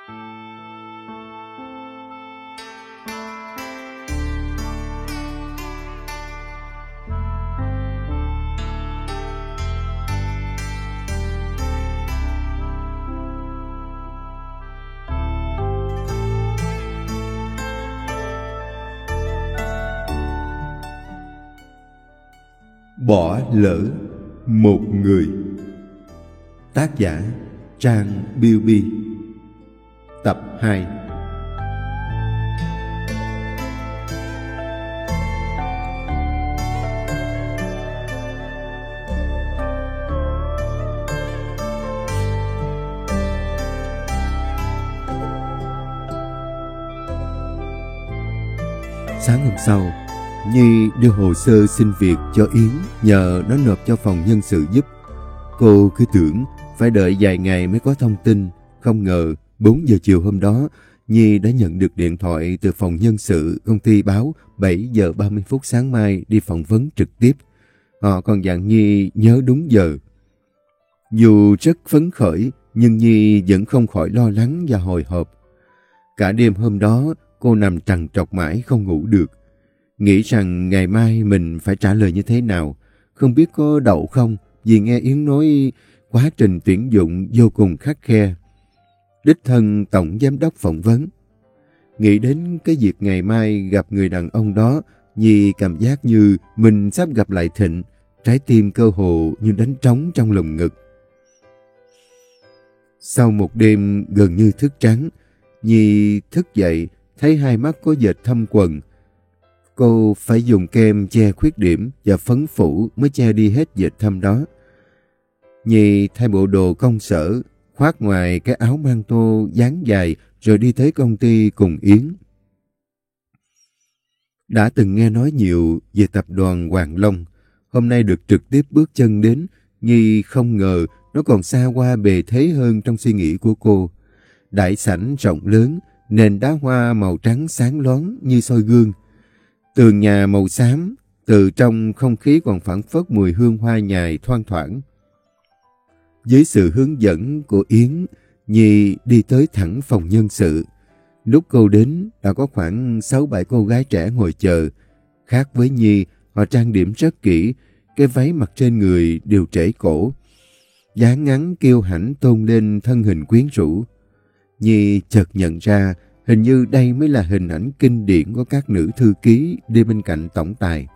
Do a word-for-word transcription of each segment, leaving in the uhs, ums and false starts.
Bỏ lỡ một người. Tác giả Trang Biêu Bi. Tập hai. Sáng hôm sau, Nhi đưa hồ sơ xin việc cho Yến nhờ nó nộp cho phòng nhân sự giúp. Cô cứ tưởng phải đợi vài ngày mới có thông tin. Không ngờ bốn giờ chiều hôm đó, Nhi đã nhận được điện thoại từ phòng nhân sự công ty báo bảy giờ ba mươi phút sáng mai đi phỏng vấn trực tiếp. Họ còn dặn Nhi nhớ đúng giờ. Dù rất phấn khởi, nhưng Nhi vẫn không khỏi lo lắng và hồi hộp. Cả đêm hôm đó, cô nằm trằn trọc mãi không ngủ được. Nghĩ rằng ngày mai mình phải trả lời như thế nào, không biết có đậu không, vì nghe Yến nói quá trình tuyển dụng vô cùng khắt khe. Đích thân tổng giám đốc phỏng vấn. Nghĩ đến cái việc ngày mai gặp người đàn ông đó, Nhi cảm giác như mình sắp gặp lại Thịnh, trái tim cơ hồ như đánh trống trong lồng ngực. Sau một đêm gần như thức trắng, Nhi thức dậy, thấy hai mắt có vệt thâm quầng. Cô phải dùng kem che khuyết điểm và phấn phủ mới che đi hết vệt thâm đó. Nhi thay bộ đồ công sở, khoác ngoài cái áo mang tô dáng dài rồi đi tới công ty cùng Yến. Đã từng nghe nói nhiều về tập đoàn Hoàng Long, hôm nay được trực tiếp bước chân đến, Nhi không ngờ nó còn xa hoa bề thế hơn trong suy nghĩ của cô. Đại sảnh rộng lớn, nền đá hoa màu trắng sáng loáng như soi gương. Tường nhà màu xám, từ trong không khí còn phảng phất mùi hương hoa nhài thoang thoảng. Dưới sự hướng dẫn của Yến, Nhi đi tới thẳng phòng nhân sự. Lúc cô đến, đã có khoảng sáu bảy cô gái trẻ ngồi chờ. Khác với Nhi, họ trang điểm rất kỹ, cái váy mặc trên người đều trễ cổ. Dáng ngắn kiêu hãnh tôn lên thân hình quyến rũ. Nhi chợt nhận ra, hình như đây mới là hình ảnh kinh điển của các nữ thư ký đi bên cạnh tổng tài.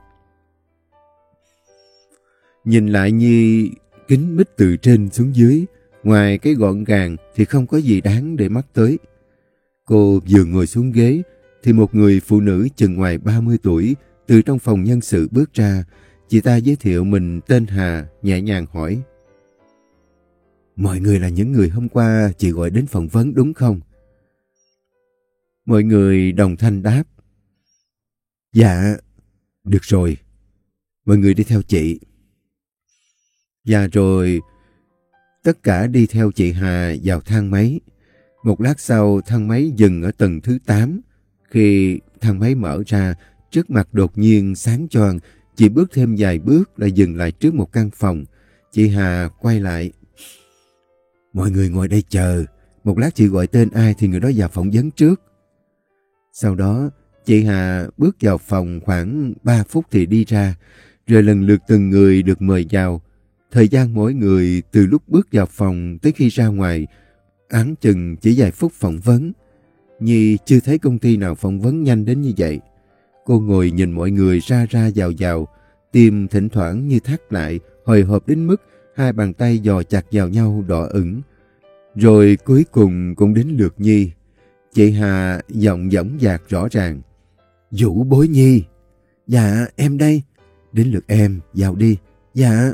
Nhìn lại Nhi kín mít từ trên xuống dưới, ngoài cái gọn gàng thì không có gì đáng để mắt tới. Cô vừa ngồi xuống ghế thì một người phụ nữ chừng ngoài ba mươi tuổi từ trong phòng nhân sự bước ra. Chị ta giới thiệu mình tên Hà, nhẹ nhàng hỏi: "Mọi người là những người hôm qua chị gọi đến phỏng vấn đúng không?" Mọi người đồng thanh đáp: "Dạ, được rồi, mọi người đi theo chị." Và rồi tất cả đi theo chị Hà vào thang máy. Một lát sau, thang máy dừng ở tầng thứ tám. Khi thang máy mở ra, trước mặt đột nhiên sáng choang. Chị bước thêm vài bước lại dừng lại trước một căn phòng. Chị Hà quay lại: "Mọi người ngồi đây chờ. Một lát chị gọi tên ai thì người đó vào phỏng vấn trước." Sau đó, chị Hà bước vào phòng khoảng ba phút thì đi ra, rồi lần lượt từng người được mời vào. Thời gian mỗi người từ lúc bước vào phòng tới khi ra ngoài, áng chừng chỉ vài phút phỏng vấn. Nhi chưa thấy công ty nào phỏng vấn nhanh đến như vậy. Cô ngồi nhìn mọi người ra ra vào vào, tim thỉnh thoảng như thắt lại, hồi hộp đến mức hai bàn tay dò chặt vào nhau đỏ ửng. Rồi cuối cùng cũng đến lượt Nhi. Chị Hà giọng dõng dạc rõ ràng: "Vũ Bối Nhi." "Dạ, em đây." "Đến lượt em, vào đi." "Dạ."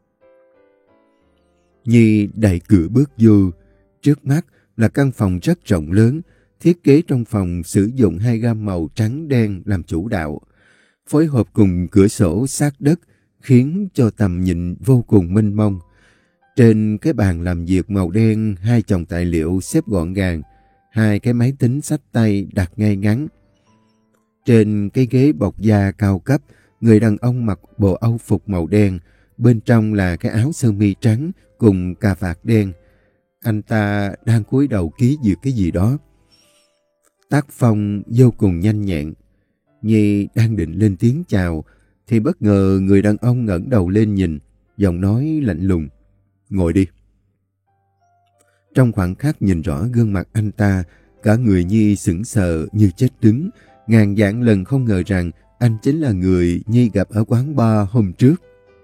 Nhi đẩy cửa bước vô. Trước mắt là căn phòng rất rộng lớn. Thiết kế trong phòng sử dụng hai gam màu trắng đen làm chủ đạo, phối hợp cùng cửa sổ sát đất, khiến cho tầm nhìn vô cùng mênh mông. Trên cái bàn làm việc màu đen, hai chồng tài liệu xếp gọn gàng, hai cái máy tính xách tay đặt ngay ngắn. Trên cái ghế bọc da cao cấp, người đàn ông mặc bộ âu phục màu đen, bên trong là cái áo sơ mi trắng cùng cà vạt đen. Anh ta đang cúi đầu ký duyệt cái gì đó. Tác phong vô cùng nhanh nhẹn. Nhi đang định lên tiếng chào, thì bất ngờ người đàn ông ngẩng đầu lên nhìn, giọng nói lạnh lùng. Ngồi đi. Trong khoảnh khắc nhìn rõ gương mặt anh ta, cả người Nhi sững sờ như chết đứng, ngàn vạn lần không ngờ rằng anh chính là người Nhi gặp ở quán bar hôm trước.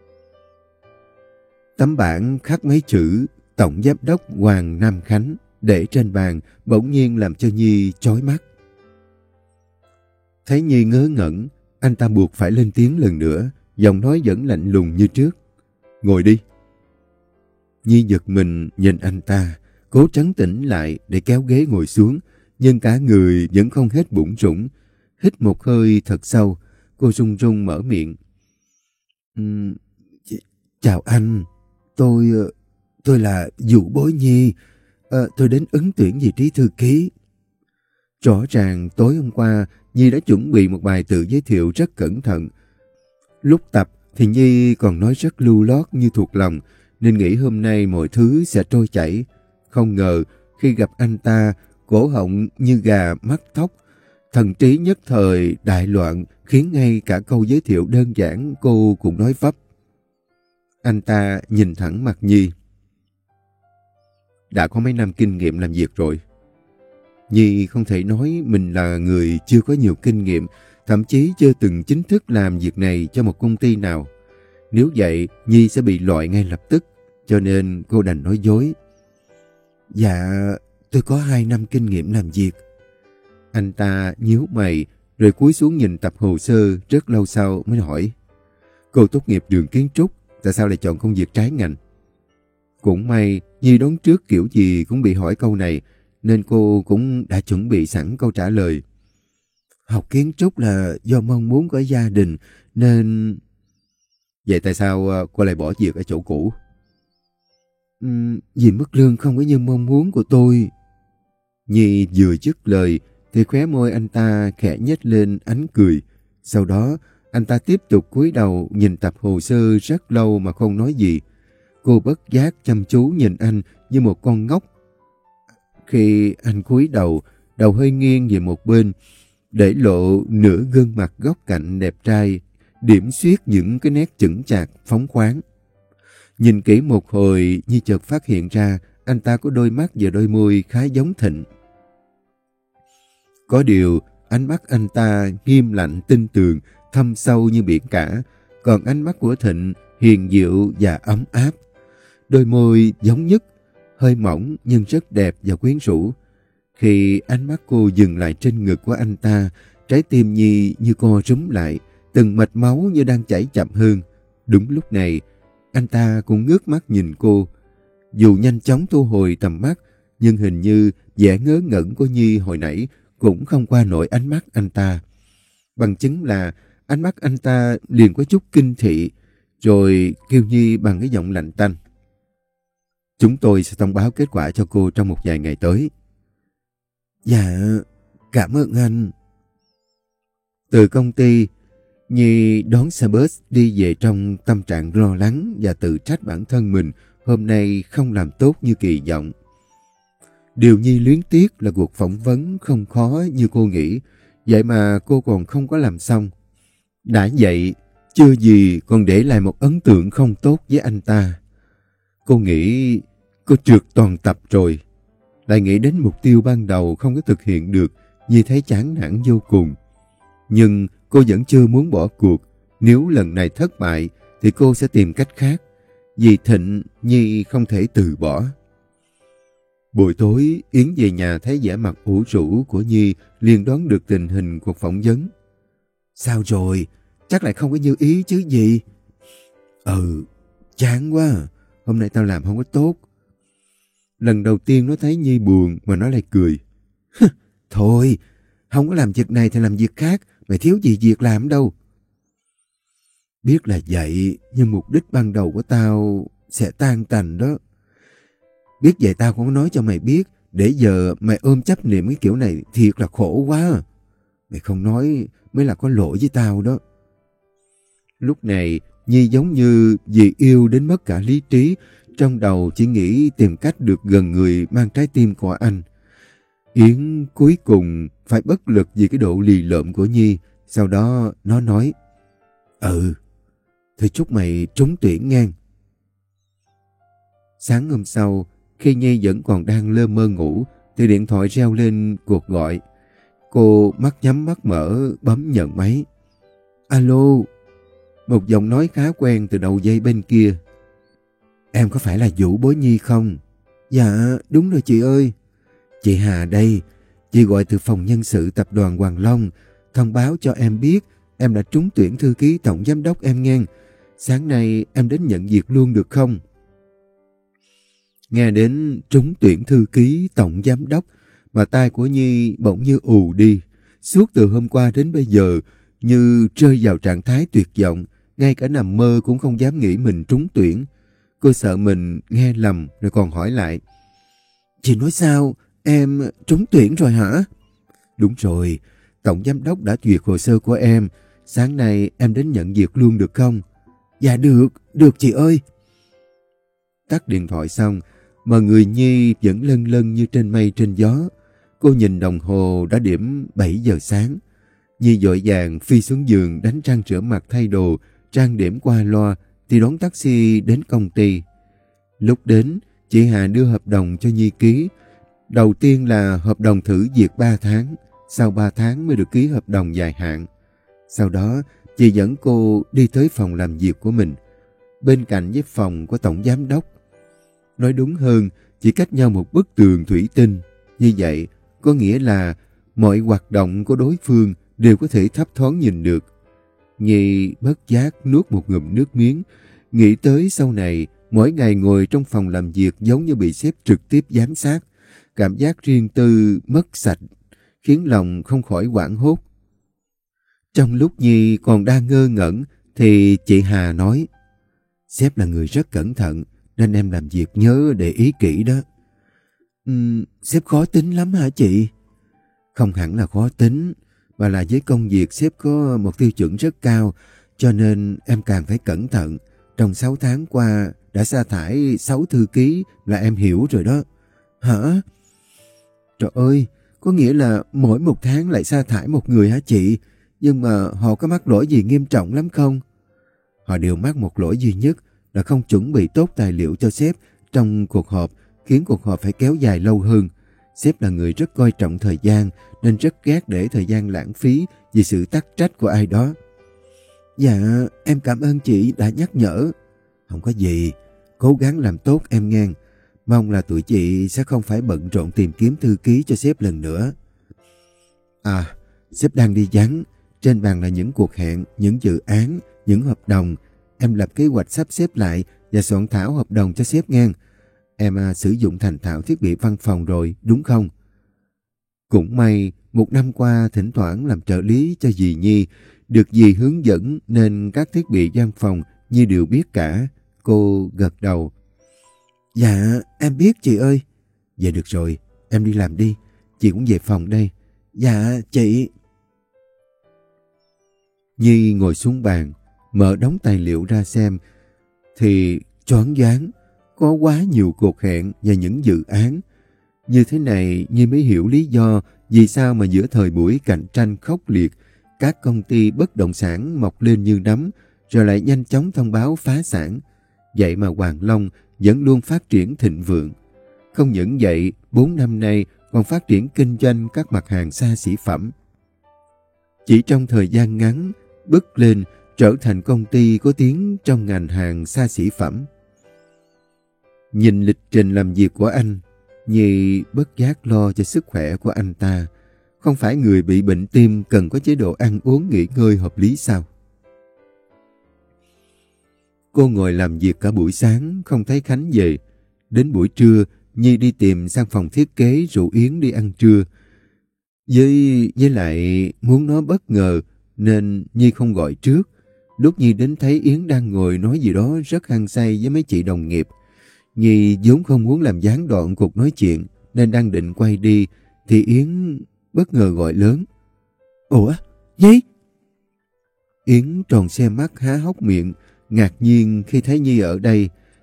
Tấm bảng khắc mấy chữ Tổng Giám đốc Hoàng Nam Khánh để trên bàn bỗng nhiên làm cho Nhi chói mắt. Thấy Nhi ngớ ngẩn, anh ta buộc phải lên tiếng lần nữa, giọng nói vẫn lạnh lùng như trước. Ngồi đi. Nhi giật mình nhìn anh ta, cố trấn tĩnh lại để kéo ghế ngồi xuống, nhưng cả người vẫn không hết bủn rủn. Hít một hơi thật sâu, cô run run mở miệng. Um, chào anh, tôi tôi là Dụ Bối Nhi, à, tôi đến ứng tuyển vị trí thư ký. Rõ ràng tối hôm qua Nhi đã chuẩn bị một bài tự giới thiệu rất cẩn thận. Lúc tập thì Nhi còn nói rất lưu lót như thuộc lòng, nên nghĩ hôm nay mọi thứ sẽ trôi chảy. Không ngờ khi gặp anh ta, cổ họng như gà mắc thóc, thần trí nhất thời đại loạn, khiến ngay cả câu giới thiệu đơn giản cô cũng nói vấp. Anh ta nhìn thẳng mặt Nhi. Đã có mấy năm kinh nghiệm làm việc rồi. Nhi không thể nói mình là người chưa có nhiều kinh nghiệm, thậm chí chưa từng chính thức làm việc này cho một công ty nào. Nếu vậy, Nhi sẽ bị loại ngay lập tức, cho nên cô đành nói dối. Dạ, tôi có hai năm kinh nghiệm làm việc. Anh ta nhíu mày, rồi cúi xuống nhìn tập hồ sơ, rất lâu sau mới hỏi. Cô tốt nghiệp trường kiến trúc, tại sao lại chọn công việc trái ngành? Cũng may, Nhi đoán trước kiểu gì cũng bị hỏi câu này, nên cô cũng đã chuẩn bị sẵn câu trả lời. Học kiến trúc là do mong muốn của gia đình, nên... Vậy tại sao cô lại bỏ việc ở chỗ cũ? Uhm, vì mức lương không có như mong muốn của tôi. Nhi vừa dứt lời, thì khóe môi anh ta khẽ nhếch lên ánh cười. Sau đó, anh ta tiếp tục cúi đầu nhìn tập hồ sơ rất lâu mà không nói gì. Cô bất giác chăm chú nhìn anh như một con ngốc. Khi anh cúi đầu, đầu hơi nghiêng về một bên, để lộ nửa gương mặt góc cạnh đẹp trai, điểm xuyết những cái nét chững chạc, phóng khoáng. Nhìn kỹ một hồi, Nhi chợt phát hiện ra anh ta có đôi mắt và đôi môi khá giống Thịnh. Có điều, ánh mắt anh ta nghiêm lạnh tinh tường, thâm sâu như biển cả, còn ánh mắt của Thịnh hiền diệu và ấm áp. Đôi môi giống nhất, hơi mỏng nhưng rất đẹp và quyến rũ. Khi ánh mắt cô dừng lại trên ngực của anh ta, trái tim Nhi như co rúm lại, từng mạch máu như đang chảy chậm hơn. Đúng lúc này, anh ta cũng ngước mắt nhìn cô. Dù nhanh chóng thu hồi tầm mắt, nhưng hình như vẻ ngớ ngẩn của Nhi hồi nãy cũng không qua nổi ánh mắt anh ta. Bằng chứng là ánh mắt anh ta liền có chút kinh thị, rồi kêu Nhi bằng cái giọng lạnh tanh. Chúng tôi sẽ thông báo kết quả cho cô trong một vài ngày tới. Dạ, cảm ơn anh. Từ công ty, Nhi đón xe bus đi về trong tâm trạng lo lắng và tự trách bản thân mình hôm nay không làm tốt như kỳ vọng. Điều Nhi luyến tiếc là cuộc phỏng vấn không khó như cô nghĩ, vậy mà cô còn không có làm xong. Đã vậy, chưa gì còn để lại một ấn tượng không tốt với anh ta. Cô nghĩ cô trượt toàn tập rồi. Lại nghĩ đến mục tiêu ban đầu không có thực hiện được, Nhi thấy chán nản vô cùng. Nhưng cô vẫn chưa muốn bỏ cuộc. Nếu lần này thất bại thì cô sẽ tìm cách khác. Vì Thịnh, Nhi không thể từ bỏ. Buổi tối, Yến về nhà thấy vẻ mặt ủ rũ của Nhi, liền đoán được tình hình cuộc phỏng vấn. Sao rồi? Chắc lại không có như ý chứ gì? Ừ, chán quá. Hôm nay tao làm không có tốt. Lần đầu tiên nó thấy Nhi buồn mà nó lại cười. Thôi, không có làm việc này thì làm việc khác. Mày thiếu gì việc làm đâu. Biết là vậy, nhưng mục đích ban đầu của tao sẽ tan tành đó. Biết vậy tao không có nói cho mày biết. Để giờ mày ôm chấp niệm cái kiểu này thiệt là khổ quá. Mày không nói mới là có lỗi với tao đó. Lúc này, Nhi giống như vì yêu đến mất cả lý trí, trong đầu chỉ nghĩ tìm cách được gần người mang trái tim của anh. Yến cuối cùng phải bất lực vì cái độ lì lợm của Nhi. Sau đó nó nói, Ừ, thì chúc mày trúng tuyển ngang. Sáng hôm sau, khi Nhi vẫn còn đang lơ mơ ngủ, thì điện thoại reo lên cuộc gọi. Cô mắt nhắm mắt mở bấm nhận máy. Alo, một giọng nói khá quen từ đầu dây bên kia. Em có phải là Vũ Bối Nhi không? Dạ, đúng rồi chị ơi. Chị Hà đây, chị gọi từ phòng nhân sự tập đoàn Hoàng Long, thông báo cho em biết em đã trúng tuyển thư ký tổng giám đốc em nghe. Sáng nay em đến nhận việc luôn được không? Nghe đến trúng tuyển thư ký tổng giám đốc mà tai của Nhi bỗng như ù đi. Suốt từ hôm qua đến bây giờ như rơi vào trạng thái tuyệt vọng, ngay cả nằm mơ cũng không dám nghĩ mình trúng tuyển. Cô sợ mình nghe lầm rồi còn hỏi lại. Chị nói sao? Em trúng tuyển rồi hả? Đúng rồi, tổng giám đốc đã duyệt hồ sơ của em. Sáng nay em đến nhận việc luôn được không? Dạ được, được chị ơi. Tắt điện thoại xong, mà người Nhi vẫn lân lân như trên mây trên gió. Cô nhìn đồng hồ đã điểm bảy giờ sáng. Nhi vội vàng phi xuống giường đánh răng rửa mặt thay đồ, trang điểm qua loa thì đón taxi đến công ty. Lúc đến, chị Hà đưa hợp đồng cho Nhi ký. Đầu tiên là hợp đồng thử việc ba tháng, sau ba tháng mới được ký hợp đồng dài hạn. Sau đó, chị dẫn cô đi tới phòng làm việc của mình, bên cạnh với phòng của tổng giám đốc. Nói đúng hơn, chỉ cách nhau một bức tường thủy tinh. Như vậy, có nghĩa là mọi hoạt động của đối phương đều có thể thấp thoáng nhìn được. Nhi bất giác nuốt một ngụm nước miếng, nghĩ tới sau này, mỗi ngày ngồi trong phòng làm việc giống như bị sếp trực tiếp giám sát. Cảm giác riêng tư mất sạch, khiến lòng không khỏi hoảng hốt. Trong lúc Nhi còn đang ngơ ngẩn, thì chị Hà nói, sếp là người rất cẩn thận, nên em làm việc nhớ để ý kỹ đó. Uhm, sếp khó tính lắm hả chị? Không hẳn là khó tính, mà là với công việc sếp có một tiêu chuẩn rất cao, cho nên em càng phải cẩn thận. Trong sáu tháng qua đã sa thải sáu thư ký là em hiểu rồi đó. Hả? Trời ơi, có nghĩa là mỗi một tháng lại sa thải một người hả chị? Nhưng mà họ có mắc lỗi gì nghiêm trọng lắm không? Họ đều mắc một lỗi duy nhất là không chuẩn bị tốt tài liệu cho sếp trong cuộc họp, khiến cuộc họp phải kéo dài lâu hơn. Sếp là người rất coi trọng thời gian, nên rất ghét để thời gian lãng phí vì sự tắc trách của ai đó. Dạ, em cảm ơn chị đã nhắc nhở. Không có gì, cố gắng làm tốt em nghe. Mong là tụi chị sẽ không phải bận rộn tìm kiếm thư ký cho sếp lần nữa. À, sếp đang đi vắng. Trên bàn là những cuộc hẹn, những dự án, những hợp đồng. Em lập kế hoạch sắp xếp lại và soạn thảo hợp đồng cho sếp nghe. Em à, sử dụng thành thạo thiết bị văn phòng rồi, đúng không? Cũng may, một năm qua thỉnh thoảng làm trợ lý cho dì Nhi, được dì hướng dẫn nên các thiết bị văn phòng Nhi đều biết cả. Cô gật đầu. Dạ, em biết chị ơi. Vậy được rồi, em đi làm đi. Chị cũng về phòng đây. Dạ, chị. Nhi ngồi xuống bàn, mở đống tài liệu ra xem, thì choáng váng, có quá nhiều cuộc hẹn và những dự án. Như thế này, Nhi mới hiểu lý do vì sao mà giữa thời buổi cạnh tranh khốc liệt, các công ty bất động sản mọc lên như nấm, rồi lại nhanh chóng thông báo phá sản. Vậy mà Hoàng Long vẫn luôn phát triển thịnh vượng. Không những vậy, bốn năm nay còn phát triển kinh doanh các mặt hàng xa xỉ phẩm. Chỉ trong thời gian ngắn, bứt lên trở thành công ty có tiếng trong ngành hàng xa xỉ phẩm. Nhìn lịch trình làm việc của anh, Nhi bất giác lo cho sức khỏe của anh ta. Không phải người bị bệnh tim cần có chế độ ăn uống nghỉ ngơi hợp lý sao? Cô ngồi làm việc cả buổi sáng, không thấy Khánh về. Đến buổi trưa, Nhi đi tìm sang phòng thiết kế rủ Yến đi ăn trưa. Với, với lại muốn nó bất ngờ nên Nhi không gọi trước. Lúc Nhi đến thấy Yến đang ngồi nói gì đó rất hăng say với mấy chị đồng nghiệp. Nhi vốn không muốn làm gián đoạn cuộc nói chuyện nên đang định quay đi thì Yến bất ngờ gọi lớn. Ủa? Nhi? Yến tròn xe mắt há hốc miệng, ngạc nhiên khi thấy Nhi ở đây.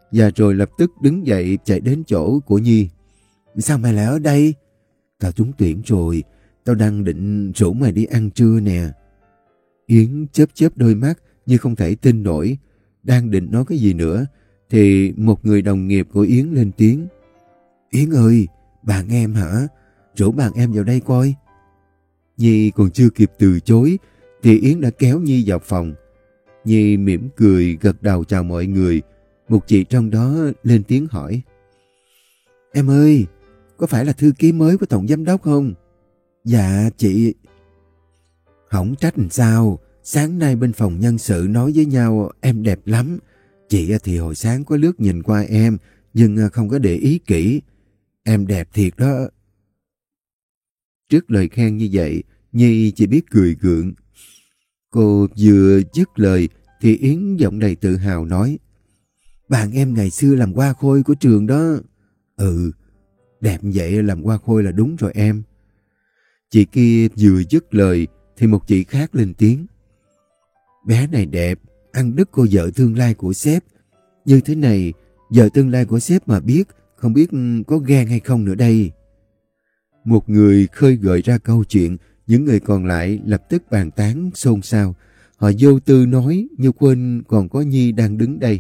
và rồi lập tức đứng dậy chạy đến chỗ của Nhi. Sao mày lại ở đây? Tao trúng tuyển rồi, tao đang định rủ mày đi ăn trưa nè. Yến chớp chớp đôi mắt như không thể tin nổi. Đang định nói cái gì nữa thì một người đồng nghiệp của Yến lên tiếng. Yến ơi, bạn em hả? Rủ bạn em vào đây coi. Nhi còn chưa kịp từ chối thì Yến đã kéo Nhi vào phòng. Nhi mỉm cười gật đầu chào mọi người. Một chị trong đó lên tiếng hỏi. Em ơi, có phải là thư ký mới của tổng giám đốc không? Dạ chị. Không trách làm sao, sáng nay bên phòng nhân sự nói với nhau em đẹp lắm. Chị thì hồi sáng có lướt nhìn qua em nhưng không có để ý kỹ. Em đẹp thiệt đó. Trước lời khen như vậy, Nhi chỉ biết cười gượng. Cô vừa dứt lời thì Yến giọng đầy tự hào nói. Bạn em ngày xưa làm hoa khôi của trường đó. Ừ, đẹp vậy làm hoa khôi là đúng rồi em. Chị kia vừa dứt lời thì một chị khác lên tiếng. Bé này đẹp, ăn đứt cô vợ tương lai của sếp. Như thế này, vợ tương lai của sếp mà biết, không biết có ghen hay không nữa đây. Một người khơi gợi ra câu chuyện, những người còn lại lập tức bàn tán xôn xao. Họ vô tư nói như quên còn có Nhi đang đứng đây.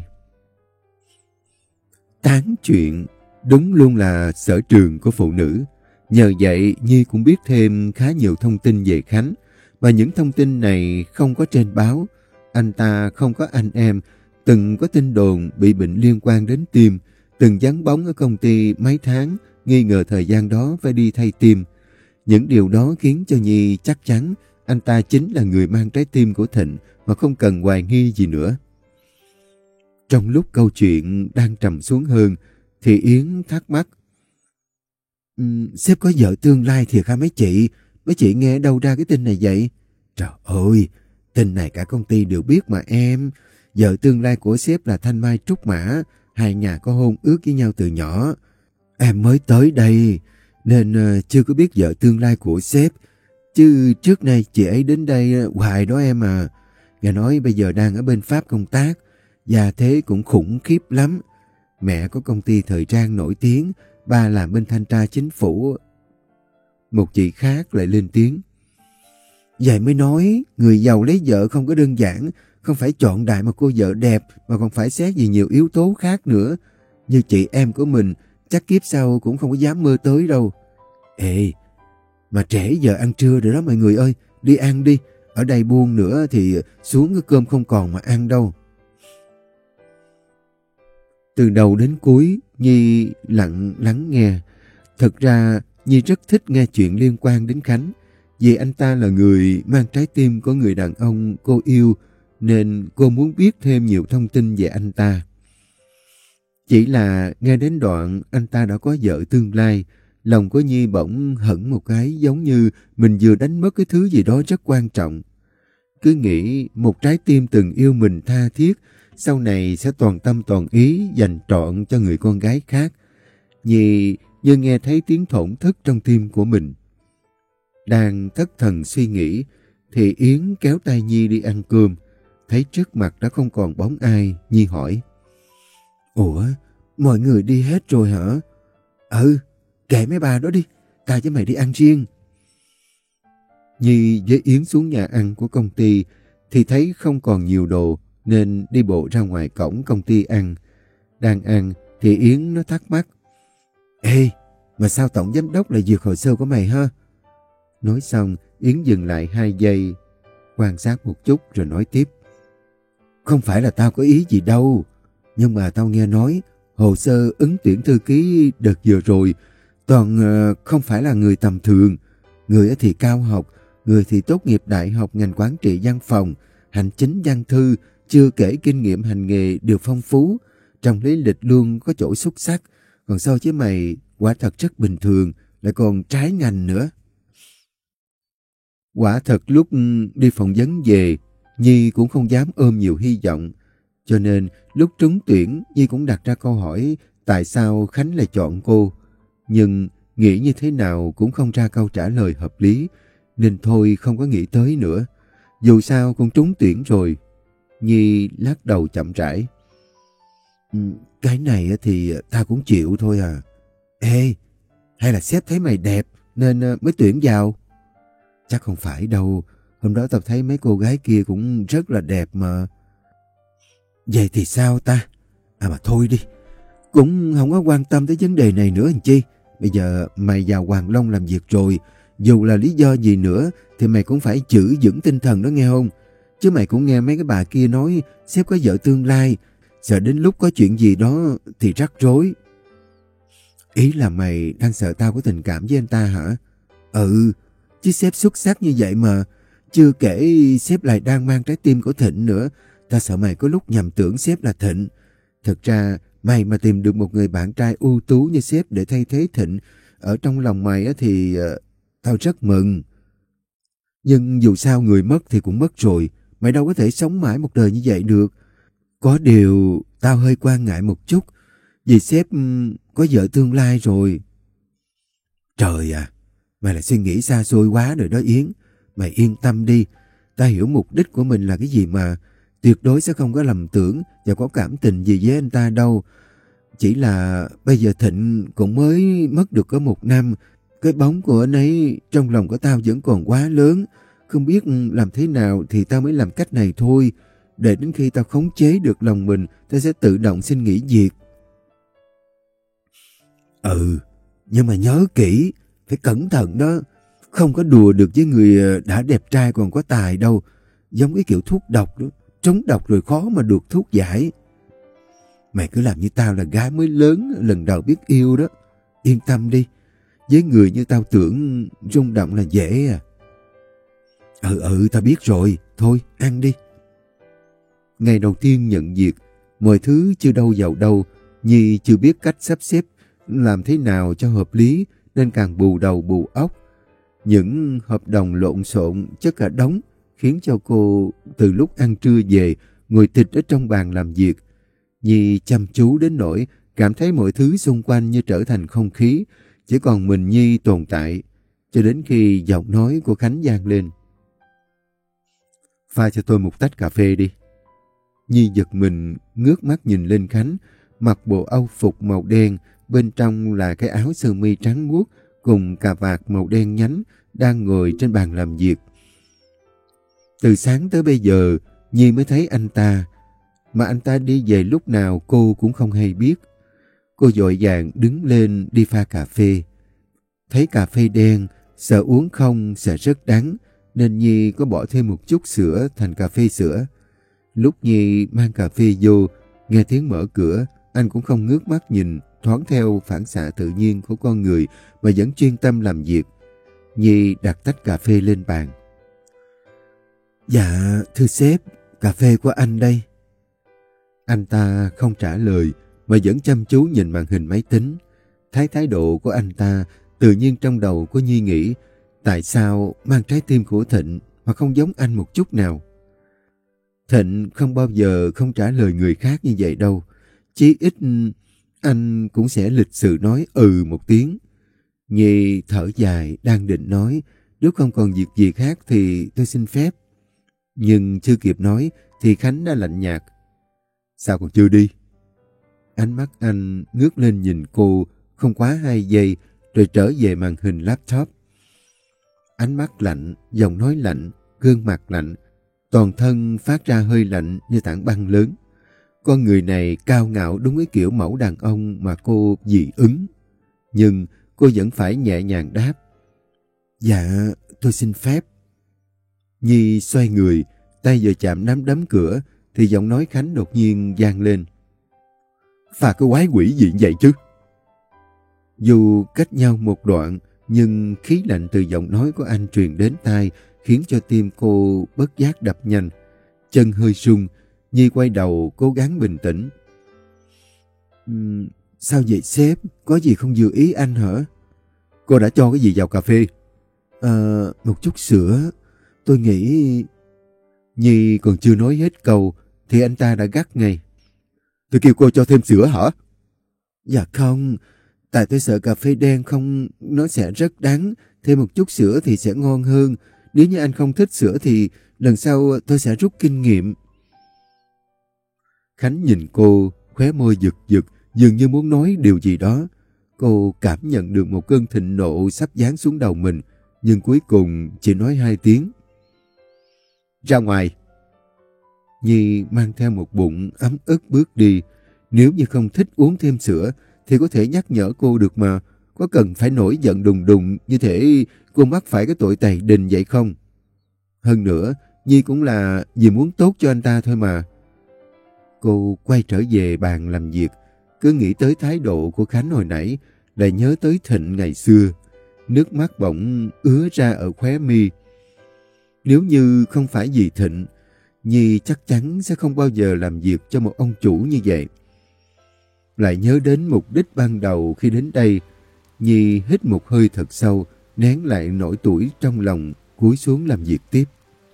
Tán chuyện đúng luôn là sở trường của phụ nữ. Nhờ vậy Nhi cũng biết thêm khá nhiều thông tin về Khánh. Và những thông tin này không có trên báo. Anh ta không có anh em, từng có tin đồn bị bệnh liên quan đến tim, từng vắng bóng ở công ty mấy tháng, nghi ngờ thời gian đó phải đi thay tim. Những điều đó khiến cho Nhi chắc chắn anh ta chính là người mang trái tim của Thịnh mà không cần hoài nghi gì nữa. Trong lúc câu chuyện đang trầm xuống hơn thì Yến thắc mắc. Um, sếp có vợ tương lai thiệt hả mấy chị? Mấy chị nghe đâu ra cái tin này vậy? Trời ơi, tin này cả công ty đều biết mà em. Vợ tương lai của sếp là Thanh Mai Trúc Mã, hai nhà có hôn ước với nhau từ nhỏ. Em mới tới đây nên uh, chưa có biết vợ tương lai của sếp. Chứ trước nay chị ấy đến đây uh, hoài đó em à. Nghe nói bây giờ đang ở bên Pháp công tác, gia thế cũng khủng khiếp lắm. Mẹ có công ty thời trang nổi tiếng, ba làm bên thanh tra chính phủ. Một chị khác lại lên tiếng. Vậy mới nói, người giàu lấy vợ không có đơn giản, không phải chọn đại một cô vợ đẹp mà còn phải xét vì nhiều yếu tố khác nữa. Như chị em của mình, chắc kiếp sau cũng không có dám mơ tới đâu. Ê, mà trễ giờ ăn trưa rồi đó mọi người ơi, đi ăn đi. Ở đây buông nữa thì xuống cái cơm không còn mà ăn đâu. Từ đầu đến cuối, Nhi lặng lắng nghe. Thật ra, Nhi rất thích nghe chuyện liên quan đến Khánh. Vì anh ta là người mang trái tim của người đàn ông cô yêu, nên cô muốn biết thêm nhiều thông tin về anh ta. Chỉ là nghe đến đoạn anh ta đã có vợ tương lai, lòng của Nhi bỗng hững một cái giống như mình vừa đánh mất cái thứ gì đó rất quan trọng. Cứ nghĩ một trái tim từng yêu mình tha thiết, sau này sẽ toàn tâm toàn ý dành trọn cho người con gái khác. Nhi như nghe thấy tiếng thổn thức trong tim của mình. Đang thất thần suy nghĩ thì Yến kéo tay Nhi đi ăn cơm. Thấy trước mặt đã không còn bóng ai, Nhi hỏi. Ủa, mọi người đi hết rồi hả? Ừ, kệ mấy bà đó đi, tao với mày đi ăn riêng. Nhi với Yến xuống nhà ăn của công ty thì thấy không còn nhiều đồ nên đi bộ ra ngoài cổng công ty ăn. Đang ăn thì Yến nó thắc mắc. Ê, mà sao tổng giám đốc lại duyệt hồ sơ của mày ha? Nói xong, Yến dừng lại hai giây, quan sát một chút rồi nói tiếp. Không phải là tao có ý gì đâu, nhưng mà tao nghe nói hồ sơ ứng tuyển thư ký đợt vừa rồi toàn uh, không phải là người tầm thường. Người thì cao học, người thì tốt nghiệp đại học ngành quản trị văn phòng, hành chính văn thư, chưa kể kinh nghiệm hành nghề đều phong phú. Trong lý lịch luôn có chỗ xuất sắc, còn so với mày quả thật rất bình thường, lại còn trái ngành nữa. Quả thật lúc đi phỏng vấn về, Nhi cũng không dám ôm nhiều hy vọng. Cho nên lúc trúng tuyển, Nhi cũng đặt ra câu hỏi tại sao Khánh lại chọn cô. Nhưng nghĩ như thế nào cũng không ra câu trả lời hợp lý, nên thôi không có nghĩ tới nữa. Dù sao cũng trúng tuyển rồi. Nhi lắc đầu chậm rãi. Cái này thì tao cũng chịu thôi à. Ê, hay là sếp thấy mày đẹp nên mới tuyển vào? Chắc không phải đâu. Hôm đó tao thấy mấy cô gái kia cũng rất là đẹp mà. Vậy thì sao ta? À mà thôi đi. Cũng không có quan tâm tới vấn đề này nữa làm chi. Bây giờ mày vào Hoàng Long làm việc rồi. Dù là lý do gì nữa thì mày cũng phải giữ vững tinh thần đó nghe không? Chứ mày cũng nghe mấy cái bà kia nói sếp có vợ tương lai. Sợ đến lúc có chuyện gì đó thì rắc rối. Ý là mày đang sợ tao có tình cảm với anh ta hả? Ừ, chứ sếp xuất sắc như vậy mà. Chưa kể sếp lại đang mang trái tim của Thịnh nữa. Ta sợ mày có lúc nhầm tưởng sếp là Thịnh. Thật ra mày mà tìm được một người bạn trai ưu tú như sếp để thay thế Thịnh ở trong lòng mày thì uh, tao rất mừng. Nhưng dù sao người mất thì cũng mất rồi. Mày đâu có thể sống mãi một đời như vậy được. Có điều tao hơi quan ngại một chút. Vì sếp um, có vợ tương lai rồi. Trời à, mày lại suy nghĩ xa xôi quá rồi đó Yến. Mày yên tâm đi. Ta hiểu mục đích của mình là cái gì mà. Tuyệt đối sẽ không có lầm tưởng và có cảm tình gì với anh ta đâu. Chỉ là bây giờ Thịnh cũng mới mất được có một năm. Cái bóng của anh ấy trong lòng của tao vẫn còn quá lớn. Không biết làm thế nào thì tao mới làm cách này thôi. Để đến khi tao khống chế được lòng mình, tao sẽ tự động xin nghỉ việc. Ừ, nhưng mà nhớ kỹ, phải cẩn thận đó. Không có đùa được với người đã đẹp trai còn có tài đâu. Giống cái kiểu thuốc độc đó. Trúng độc rồi khó mà được thuốc giải. Mày cứ làm như tao là gái mới lớn lần đầu biết yêu đó. Yên tâm đi. Với người như tao tưởng rung động là dễ à. Ừ ừ tao biết rồi. Thôi ăn đi. Ngày đầu tiên nhận việc, mọi thứ chưa đâu vào đâu. Nhi chưa biết cách sắp xếp làm thế nào cho hợp lý nên càng bù đầu bù óc. Những hợp đồng lộn xộn chất cả đống khiến cho cô từ lúc ăn trưa về ngồi tịch ở trong bàn làm việc. Nhi chăm chú đến nỗi cảm thấy mọi thứ xung quanh như trở thành không khí, chỉ còn mình Nhi tồn tại, cho đến khi giọng nói của Khánh vang lên. Pha cho tôi một tách cà phê đi. Nhi giật mình ngước mắt nhìn lên Khánh, mặc bộ âu phục màu đen, bên trong là cái áo sơ mi trắng muốt cùng cà vạt màu đen nhánh, đang ngồi trên bàn làm việc. Từ sáng tới bây giờ, Nhi mới thấy anh ta, mà anh ta đi về lúc nào cô cũng không hay biết. Cô vội vàng đứng lên đi pha cà phê. Thấy cà phê đen, sợ uống không sẽ rất đắng, nên Nhi có bỏ thêm một chút sữa thành cà phê sữa. Lúc Nhi mang cà phê vô, nghe tiếng mở cửa, anh cũng không ngước mắt nhìn, thoáng theo phản xạ tự nhiên của con người mà vẫn chuyên tâm làm việc. Nhi đặt tách cà phê lên bàn. Dạ, thưa sếp, cà phê của anh đây. Anh ta không trả lời mà vẫn chăm chú nhìn màn hình máy tính. Thấy thái độ của anh ta, tự nhiên trong đầu của Nhi nghĩ, tại sao mang trái tim của Thịnh mà không giống anh một chút nào? Thịnh không bao giờ không trả lời người khác như vậy đâu. Chí ít anh cũng sẽ lịch sự nói ừ một tiếng. Nhi thở dài đang định nói, nếu không còn việc gì khác thì tôi xin phép. Nhưng chưa kịp nói thì Khánh đã lạnh nhạt. Sao còn chưa đi? Ánh mắt anh ngước lên nhìn cô không quá hai giây rồi trở về màn hình laptop. Ánh mắt lạnh, giọng nói lạnh, gương mặt lạnh, toàn thân phát ra hơi lạnh như tảng băng lớn. Con người này cao ngạo đúng cái kiểu mẫu đàn ông mà cô dị ứng. Nhưng cô vẫn phải nhẹ nhàng đáp. Dạ, tôi xin phép. Nhi xoay người, tay vừa chạm nắm đấm cửa, thì giọng nói Khánh đột nhiên vang lên. Pha cái quái quỷ gì vậy chứ? Dù cách nhau một đoạn, nhưng khí lạnh từ giọng nói của anh truyền đến tai, khiến cho tim cô bất giác đập nhanh. Chân hơi run, Nhi quay đầu cố gắng bình tĩnh. Uhm, sao vậy sếp? Có gì không vừa ý anh hả? Cô đã cho cái gì vào cà phê? À, một chút sữa. Tôi nghĩ... Nhi còn chưa nói hết câu thì anh ta đã gắt ngay. Tôi kêu cô cho thêm sữa hả? Dạ không, tại tôi sợ cà phê đen không, nó sẽ rất đắng. Thêm một chút sữa thì sẽ ngon hơn. Nếu như anh không thích sữa thì lần sau tôi sẽ rút kinh nghiệm. Khánh nhìn cô, khóe môi giật giật, dường như muốn nói điều gì đó. Cô cảm nhận được một cơn thịnh nộ sắp giáng xuống đầu mình, nhưng cuối cùng chỉ nói hai tiếng. Ra ngoài. Nhi mang theo một bụng ấm ức bước đi. Nếu như không thích uống thêm sữa thì có thể nhắc nhở cô được mà. Có cần phải nổi giận đùng đùng như thể cô mắc phải cái tội tày đình vậy không? Hơn nữa, Nhi cũng là vì muốn tốt cho anh ta thôi mà. Cô quay trở về bàn làm việc, cứ nghĩ tới thái độ của Khánh hồi nãy, lại nhớ tới Thịnh ngày xưa. Nước mắt bỗng ứa ra ở khóe mi. Nếu như không phải vì Thịnh, Nhi chắc chắn sẽ không bao giờ làm việc cho một ông chủ như vậy. Lại nhớ đến mục đích ban đầu khi đến đây, Nhi hít một hơi thật sâu, nén lại nỗi tủi trong lòng, cúi xuống làm việc tiếp.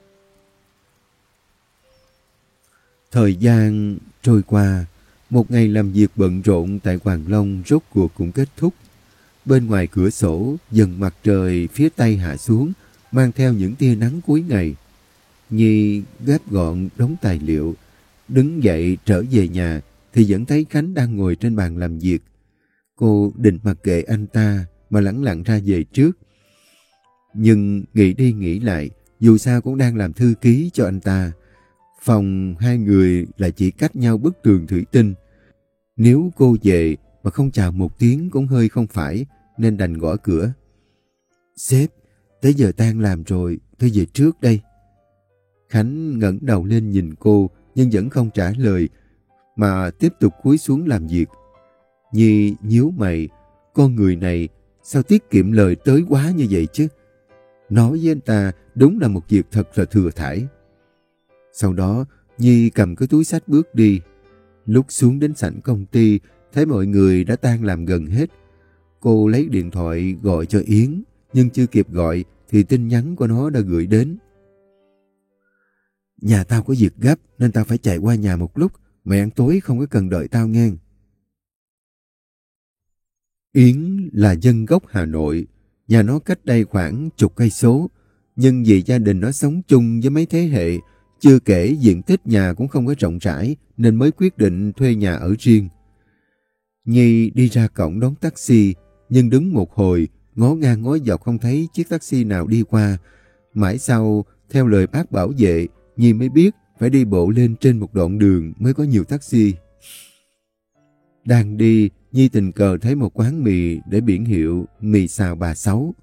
Thời gian trôi qua, một ngày làm việc bận rộn tại Hoàng Long rốt cuộc cũng kết thúc. Bên ngoài cửa sổ, dần mặt trời phía tây hạ xuống, mang theo những tia nắng cuối ngày. Nhi gấp gọn đống tài liệu, đứng dậy trở về nhà thì vẫn thấy Khánh đang ngồi trên bàn làm việc. Cô định mặc kệ anh ta mà lẳng lặng ra về trước. Nhưng nghĩ đi nghĩ lại, dù sao cũng đang làm thư ký cho anh ta. Phòng hai người lại chỉ cách nhau bức tường thủy tinh. Nếu cô về mà không chào một tiếng cũng hơi không phải, nên đành gõ cửa. Sếp, tới giờ tan làm rồi, tôi về trước đây. Khánh ngẩng đầu lên nhìn cô nhưng vẫn không trả lời mà tiếp tục cúi xuống làm việc. Nhi nhíu mày, con người này sao tiết kiệm lời tới quá như vậy chứ? Nói với anh ta đúng là một việc thật là thừa thãi. Sau đó Nhi cầm cái túi xách bước đi. Lúc xuống đến sảnh công ty, thấy mọi người đã tan làm gần hết. Cô lấy điện thoại gọi cho Yến, nhưng chưa kịp gọi thì tin nhắn của nó đã gửi đến. Nhà tao có việc gấp nên tao phải chạy qua nhà một lúc. Mày ăn tối không có cần đợi tao nghe. Yến là dân gốc Hà Nội. Nhà nó cách đây khoảng chục cây số. Nhưng vì gia đình nó sống chung với mấy thế hệ, chưa kể diện tích nhà cũng không có rộng rãi, nên mới quyết định thuê nhà ở riêng. Nhi đi ra cổng đón taxi, nhưng đứng một hồi, ngó ngang ngó dọc không thấy chiếc taxi nào đi qua. Mãi sau, theo lời bác bảo vệ, Nhi mới biết phải đi bộ lên trên một đoạn đường mới có nhiều taxi. Đang đi, Nhi tình cờ thấy một quán mì để biển hiệu mì xào bà Sáu.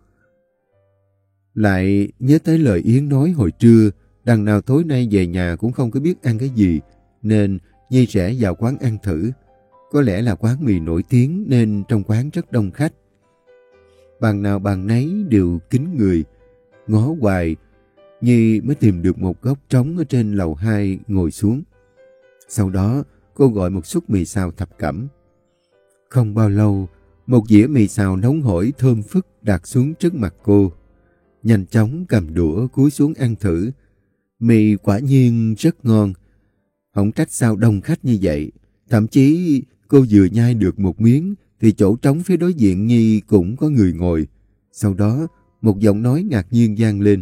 Lại nhớ tới lời Yến nói hồi trưa, đằng nào tối nay về nhà cũng không có biết ăn cái gì, nên Nhi rẽ vào quán ăn thử. Có lẽ là quán mì nổi tiếng nên trong quán rất đông khách. Bàn nào bàn nấy đều kín người. Ngó hoài, Nhi mới tìm được một góc trống ở trên lầu hai ngồi xuống. Sau đó, cô gọi một suất mì xào thập cẩm. Không bao lâu, một dĩa mì xào nóng hổi thơm phức đặt xuống trước mặt cô. Nhanh chóng cầm đũa cúi xuống ăn thử. Mì quả nhiên rất ngon. Không trách sao đông khách như vậy. Thậm chí cô vừa nhai được một miếng thì chỗ trống phía đối diện Nhi cũng có người ngồi. Sau đó, một giọng nói ngạc nhiên vang lên.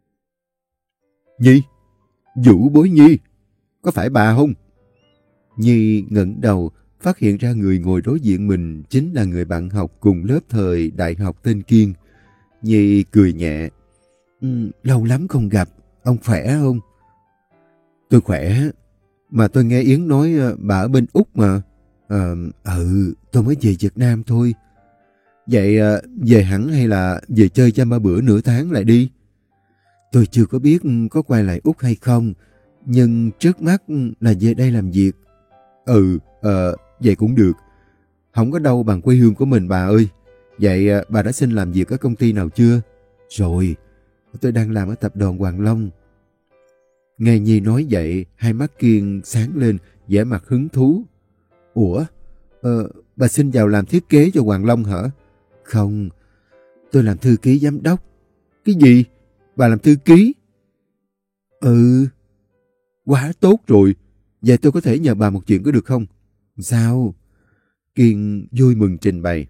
Nhi, Vũ Bối Nhi, có phải bà không? Nhi ngẩng đầu, phát hiện ra người ngồi đối diện mình chính là người bạn học cùng lớp thời đại học tên Kiên. Nhi cười nhẹ. Ừ, lâu lắm không gặp, ông khỏe không? Tôi khỏe, mà tôi nghe Yến nói bà ở bên Úc mà. À, ừ, tôi mới về Việt Nam thôi. Vậy về hẳn hay là về chơi cho ba bữa nửa tháng lại đi? Tôi chưa có biết có quay lại Úc hay không, nhưng trước mắt là về đây làm việc. Ừ, ờ, vậy cũng được. Không có đâu bằng quê hương của mình bà ơi. Vậy bà đã xin làm việc ở công ty nào chưa? Rồi, tôi đang làm ở tập đoàn Hoàng Long. Nghe Nhi nói vậy, hai mắt Kiên sáng lên, vẻ mặt hứng thú. Ủa, ờ, bà xin vào làm thiết kế cho Hoàng Long hả? Không, tôi làm thư ký giám đốc. Cái gì? Bà làm thư ký? Ừ, quá tốt rồi. Vậy tôi có thể nhờ bà một chuyện có được không? Sao? Kiên vui mừng trình bày.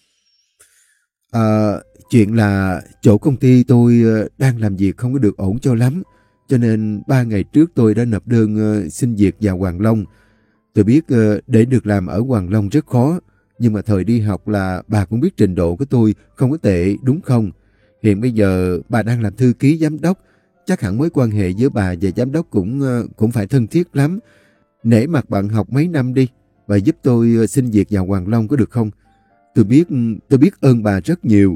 À, chuyện là chỗ công ty tôi đang làm việc không có được ổn cho lắm, cho nên ba ngày trước tôi đã nộp đơn xin việc vào Hoàng Long. Tôi biết uh, để được làm ở Hoàng Long rất khó, nhưng mà thời đi học là bà cũng biết trình độ của tôi không có tệ đúng không? Hiện bây giờ bà đang làm thư ký giám đốc, chắc hẳn mối quan hệ giữa bà và giám đốc cũng uh, cũng phải thân thiết lắm. Nể mặt bạn học mấy năm đi, bà giúp tôi uh, xin việc vào Hoàng Long có được không? Tôi biết, tôi biết ơn bà rất nhiều.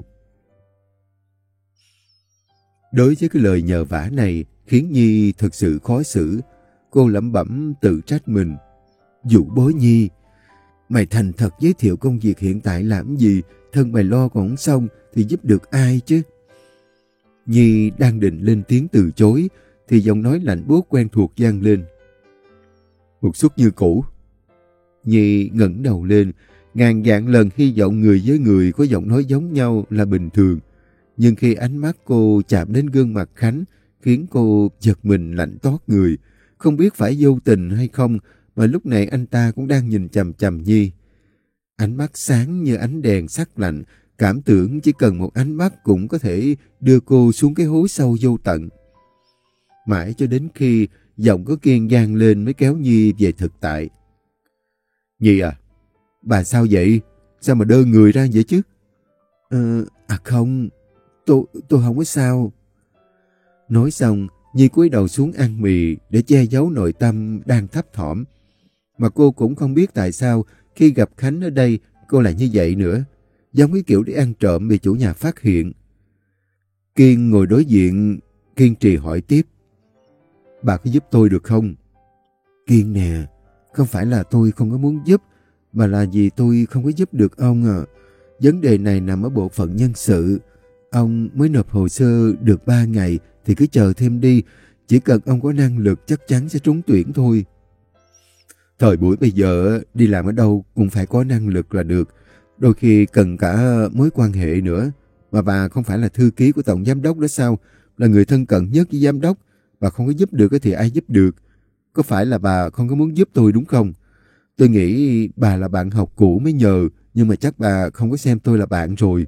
Đối với cái lời nhờ vả này khiến Nhi thật sự khó xử. Cô lẩm bẩm tự trách mình. Dụ bối Nhi, mày thành thật giới thiệu công việc hiện tại làm gì, thân mày lo còn không xong thì giúp được ai chứ? Nhi đang định lên tiếng từ chối thì giọng nói lạnh buốt quen thuộc vang lên. Một suất như cũ. Nhi ngẩng đầu lên, ngàn vạn lần hy vọng người với người có giọng nói giống nhau là bình thường. Nhưng khi ánh mắt cô chạm đến gương mặt Khánh, khiến cô giật mình lạnh toát người. Không biết phải vô tình hay không, mà lúc này anh ta cũng đang nhìn chằm chằm Nhi. Ánh mắt sáng như ánh đèn sắc lạnh, cảm tưởng chỉ cần một ánh mắt cũng có thể đưa cô xuống cái hố sâu vô tận. Mãi cho đến khi giọng của Kiên vang lên mới kéo Nhi về thực tại. Nhi à, bà sao vậy? Sao mà đơ người ra vậy chứ? Ờ, à không, tôi, tôi không có sao. Nói xong, Nhi cúi đầu xuống ăn mì để che giấu nội tâm đang thấp thỏm. Mà cô cũng không biết tại sao khi gặp Khánh ở đây cô lại như vậy nữa. Giống cái kiểu đi ăn trộm bị chủ nhà phát hiện. Kiên ngồi đối diện, kiên trì hỏi tiếp. Bà có giúp tôi được không? Kiên nè, không phải là tôi không có muốn giúp, mà là vì tôi không có giúp được ông à. Vấn đề này nằm ở bộ phận nhân sự. Ông mới nộp hồ sơ được ba ngày thì cứ chờ thêm đi. Chỉ cần ông có năng lực chắc chắn sẽ trúng tuyển thôi. Thời buổi bây giờ đi làm ở đâu cũng phải có năng lực là được. Đôi khi cần cả mối quan hệ nữa. Mà bà không phải là thư ký của tổng giám đốc đó sao? Là người thân cận nhất với giám đốc. Bà không có giúp được thì ai giúp được? Có phải là bà không có muốn giúp tôi đúng không? Tôi nghĩ bà là bạn học cũ mới nhờ. Nhưng mà chắc bà không có xem tôi là bạn rồi.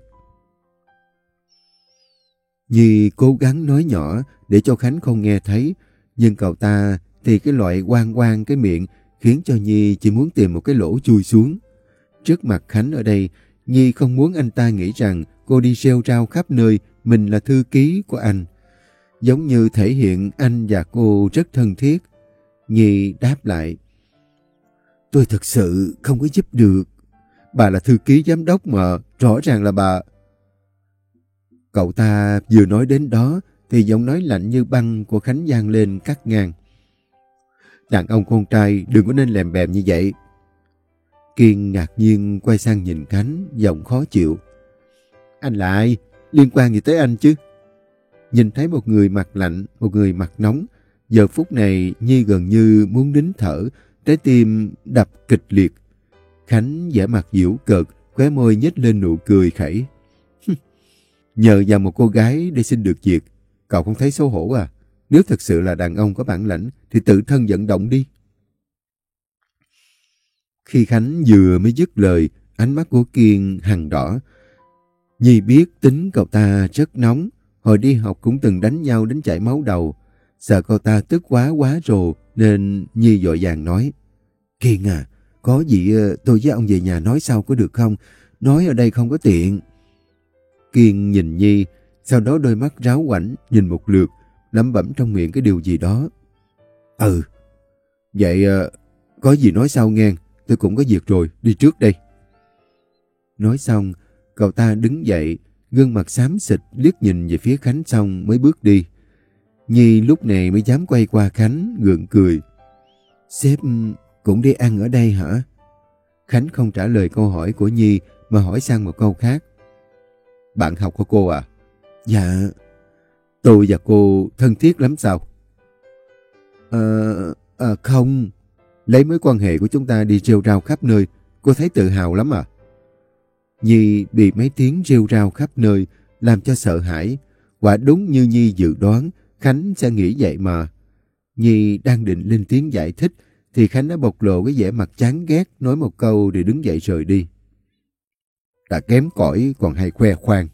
Nhi cố gắng nói nhỏ để cho Khánh không nghe thấy. Nhưng cậu ta thì cái loại quang quang cái miệng khiến cho Nhi chỉ muốn tìm một cái lỗ chui xuống. Trước mặt Khánh ở đây, Nhi không muốn anh ta nghĩ rằng cô đi rêu rao khắp nơi mình là thư ký của anh. Giống như thể hiện anh và cô rất thân thiết. Nhi đáp lại. Tôi thật sự không có giúp được. Bà là thư ký giám đốc mà, rõ ràng là bà... Cậu ta vừa nói đến đó thì giọng nói lạnh như băng của Khánh vang lên cắt ngang. Đàn ông con trai đừng có nên lèm bèm như vậy. Kiên ngạc nhiên quay sang nhìn Khánh, giọng khó chịu. Anh là ai? Liên quan gì tới anh chứ? Nhìn thấy một người mặt lạnh, một người mặt nóng. Giờ phút này Nhi gần như muốn nín thở, trái tim đập kịch liệt. Khánh vẻ mặt giễu cợt, khóe môi nhếch lên nụ cười khẩy. Nhờ vào một cô gái để xin được việc, cậu không thấy xấu hổ à? Nếu thật sự là đàn ông có bản lãnh thì tự thân vận động đi. Khi Khánh vừa mới dứt lời, ánh mắt của Kiên hằn đỏ. Nhi biết tính cậu ta rất nóng, hồi đi học cũng từng đánh nhau đến chảy máu đầu. Sợ cậu ta tức quá quá rồ nên Nhi vội vàng nói. Kiên à, có gì tôi với ông về nhà nói sau có được không? Nói ở đây không có tiện. Kiên nhìn Nhi, sau đó đôi mắt ráo quảnh nhìn một lượt, lẩm bẩm trong miệng cái điều gì đó. Ừ, vậy có gì nói sau nghe, tôi cũng có việc rồi, đi trước đây. Nói xong, cậu ta đứng dậy, gương mặt xám xịt liếc nhìn về phía Khánh xong mới bước đi. Nhi lúc này mới dám quay qua Khánh, gượng cười. Sếp cũng đi ăn ở đây hả? Khánh không trả lời câu hỏi của Nhi mà hỏi sang một câu khác. Bạn học của cô à? Dạ. Tôi và cô thân thiết lắm sao? Ờ, à, không. Lấy mối quan hệ của chúng ta đi rêu rao khắp nơi, cô thấy tự hào lắm à? Nhi bị mấy tiếng rêu rao khắp nơi làm cho sợ hãi. Quả đúng như Nhi dự đoán, Khánh sẽ nghĩ vậy mà. Nhi đang định lên tiếng giải thích thì Khánh đã bộc lộ cái vẻ mặt chán ghét, nói một câu để đứng dậy rời đi. Đã kém cỏi còn hay khoe khoang.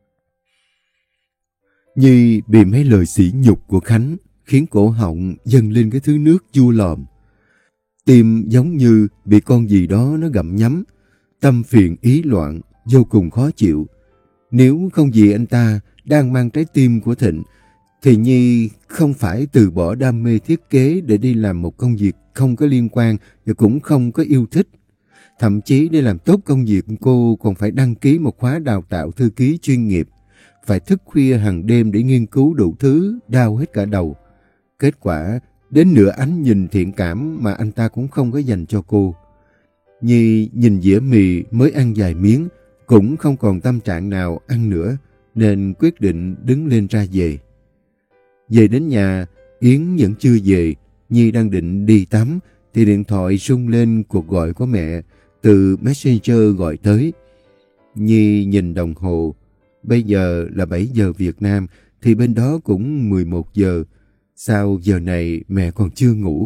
Nhi bị mấy lời sỉ nhục của Khánh khiến cổ họng dâng lên cái thứ nước chua lòm. Tim giống như bị con gì đó nó gặm nhấm, tâm phiền ý loạn, vô cùng khó chịu. Nếu không vì anh ta đang mang trái tim của Thịnh, thì Nhi không phải từ bỏ đam mê thiết kế để đi làm một công việc không có liên quan và cũng không có yêu thích. Thậm chí để làm tốt công việc, cô còn phải đăng ký một khóa đào tạo thư ký chuyên nghiệp, phải thức khuya hàng đêm để nghiên cứu đủ thứ, đau hết cả đầu. Kết quả, đến nửa ánh nhìn thiện cảm mà anh ta cũng không có dành cho cô. Nhi nhìn dĩa mì mới ăn vài miếng, cũng không còn tâm trạng nào ăn nữa, nên quyết định đứng lên ra về. Về đến nhà, Yến vẫn chưa về. Nhi đang định đi tắm, thì điện thoại rung lên cuộc gọi của mẹ, từ Messenger gọi tới. Nhi nhìn đồng hồ, bây giờ là bảy giờ Việt Nam, thì bên đó cũng mười một giờ. Sao giờ này mẹ còn chưa ngủ?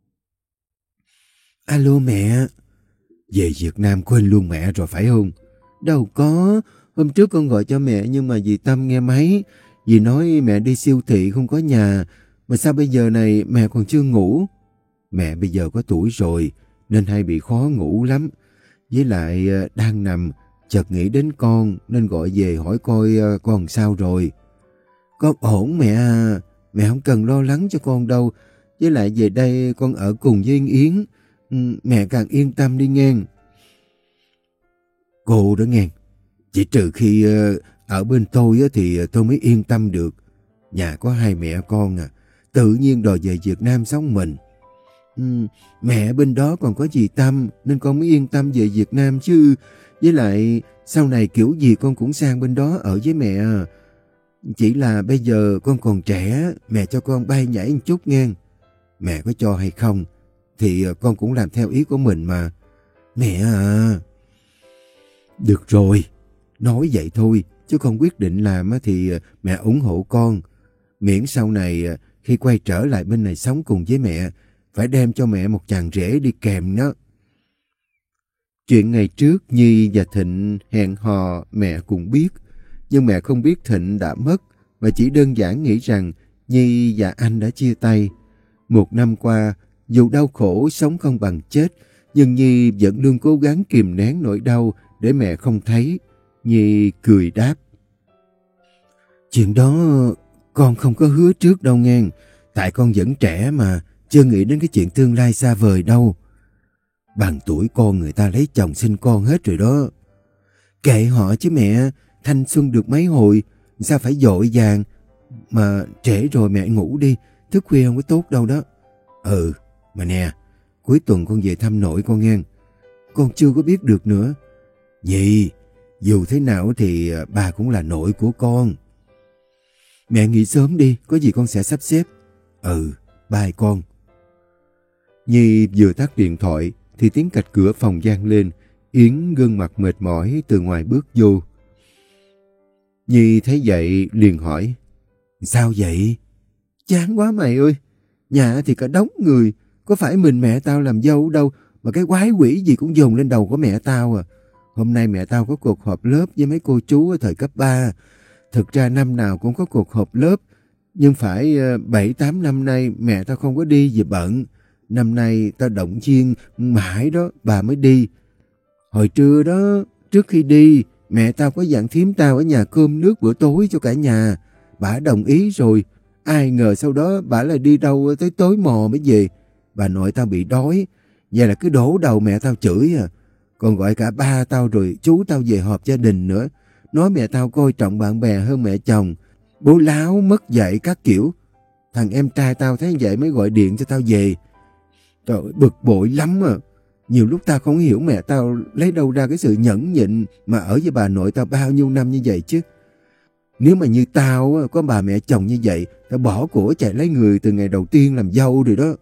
Alo mẹ. Về Việt Nam quên luôn mẹ rồi phải không? Đâu có, hôm trước con gọi cho mẹ nhưng mà dì Tâm nghe máy. Dì nói mẹ đi siêu thị không có nhà, mà sao bây giờ này mẹ còn chưa ngủ? Mẹ bây giờ có tuổi rồi, nên hay bị khó ngủ lắm. Với lại đang nằm, chợt nghĩ đến con, nên gọi về hỏi coi con sao rồi. Con ổn mẹ à, mẹ không cần lo lắng cho con đâu. Với lại về đây con ở cùng với Yến, mẹ càng yên tâm đi nghe. Cô đó nghe, chỉ trừ khi ở bên tôi thì tôi mới yên tâm được. Nhà có hai mẹ con à, tự nhiên đòi về Việt Nam sống mình. Ừ, mẹ bên đó còn có dì Tâm nên con mới yên tâm về Việt Nam chứ. Với lại sau này kiểu gì con cũng sang bên đó ở với mẹ. Chỉ là bây giờ con còn trẻ, mẹ cho con bay nhảy một chút nghe. Mẹ có cho hay không thì con cũng làm theo ý của mình mà. Mẹ à. Được rồi, nói vậy thôi, chứ con quyết định làm thì mẹ ủng hộ con. Miễn sau này khi quay trở lại bên này sống cùng với mẹ, phải đem cho mẹ một chàng rể đi kèm đó. Chuyện ngày trước Nhi và Thịnh hẹn hò mẹ cũng biết, nhưng mẹ không biết Thịnh đã mất, mà chỉ đơn giản nghĩ rằng Nhi và anh đã chia tay. Một năm qua, dù đau khổ sống không bằng chết, nhưng Nhi vẫn luôn cố gắng kìm nén nỗi đau để mẹ không thấy. Nhi cười đáp. Chuyện đó con không có hứa trước đâu nghe, tại con vẫn trẻ mà, chưa nghĩ đến cái chuyện tương lai xa vời đâu. Bằng tuổi con người ta lấy chồng sinh con hết rồi đó. Kệ họ chứ mẹ, thanh xuân được mấy hồi, sao phải vội vàng. Mà trễ rồi mẹ ngủ đi, thức khuya không có tốt đâu đó. Ừ, mà nè, cuối tuần con về thăm nội con nghe. Con chưa có biết được nữa. Nhi, dù thế nào thì bà cũng là nội của con. Mẹ nghỉ sớm đi, có gì con sẽ sắp xếp. Ừ, bye con. Nhi vừa tắt điện thoại thì tiếng cạch cửa phòng vang lên. Yến gương mặt mệt mỏi từ ngoài bước vô. Nhi thấy vậy liền hỏi. Sao vậy? Chán quá mày ơi. Nhà thì cả đống người, có phải mình mẹ tao làm dâu đâu mà cái quái quỷ gì cũng dồn lên đầu của mẹ tao à. Hôm nay mẹ tao có cuộc họp lớp với mấy cô chú ở thời cấp ba. Thực ra năm nào cũng có cuộc họp lớp, nhưng phải bảy tám năm nay mẹ tao không có đi vì bận. Năm nay tao động viên mãi đó bà mới đi. Hồi trưa đó, trước khi đi, mẹ tao có dặn thím tao ở nhà cơm nước bữa tối cho cả nhà. Bà đồng ý rồi. Ai ngờ sau đó bà lại đi đâu tới tối mò mới về. Bà nội tao bị đói, vậy là cứ đổ đầu mẹ tao chửi à. Còn gọi cả ba tao rồi chú tao về họp gia đình nữa. Nói mẹ tao coi trọng bạn bè hơn mẹ chồng. Bố láo mất dạy các kiểu. Thằng em trai tao thấy vậy mới gọi điện cho tao về. Trời ơi, bực bội lắm à. Nhiều lúc tao không hiểu mẹ tao lấy đâu ra cái sự nhẫn nhịn mà ở với bà nội tao bao nhiêu năm như vậy chứ. Nếu mà như tao có bà mẹ chồng như vậy, tao bỏ của chạy lấy người từ ngày đầu tiên làm dâu rồi đó.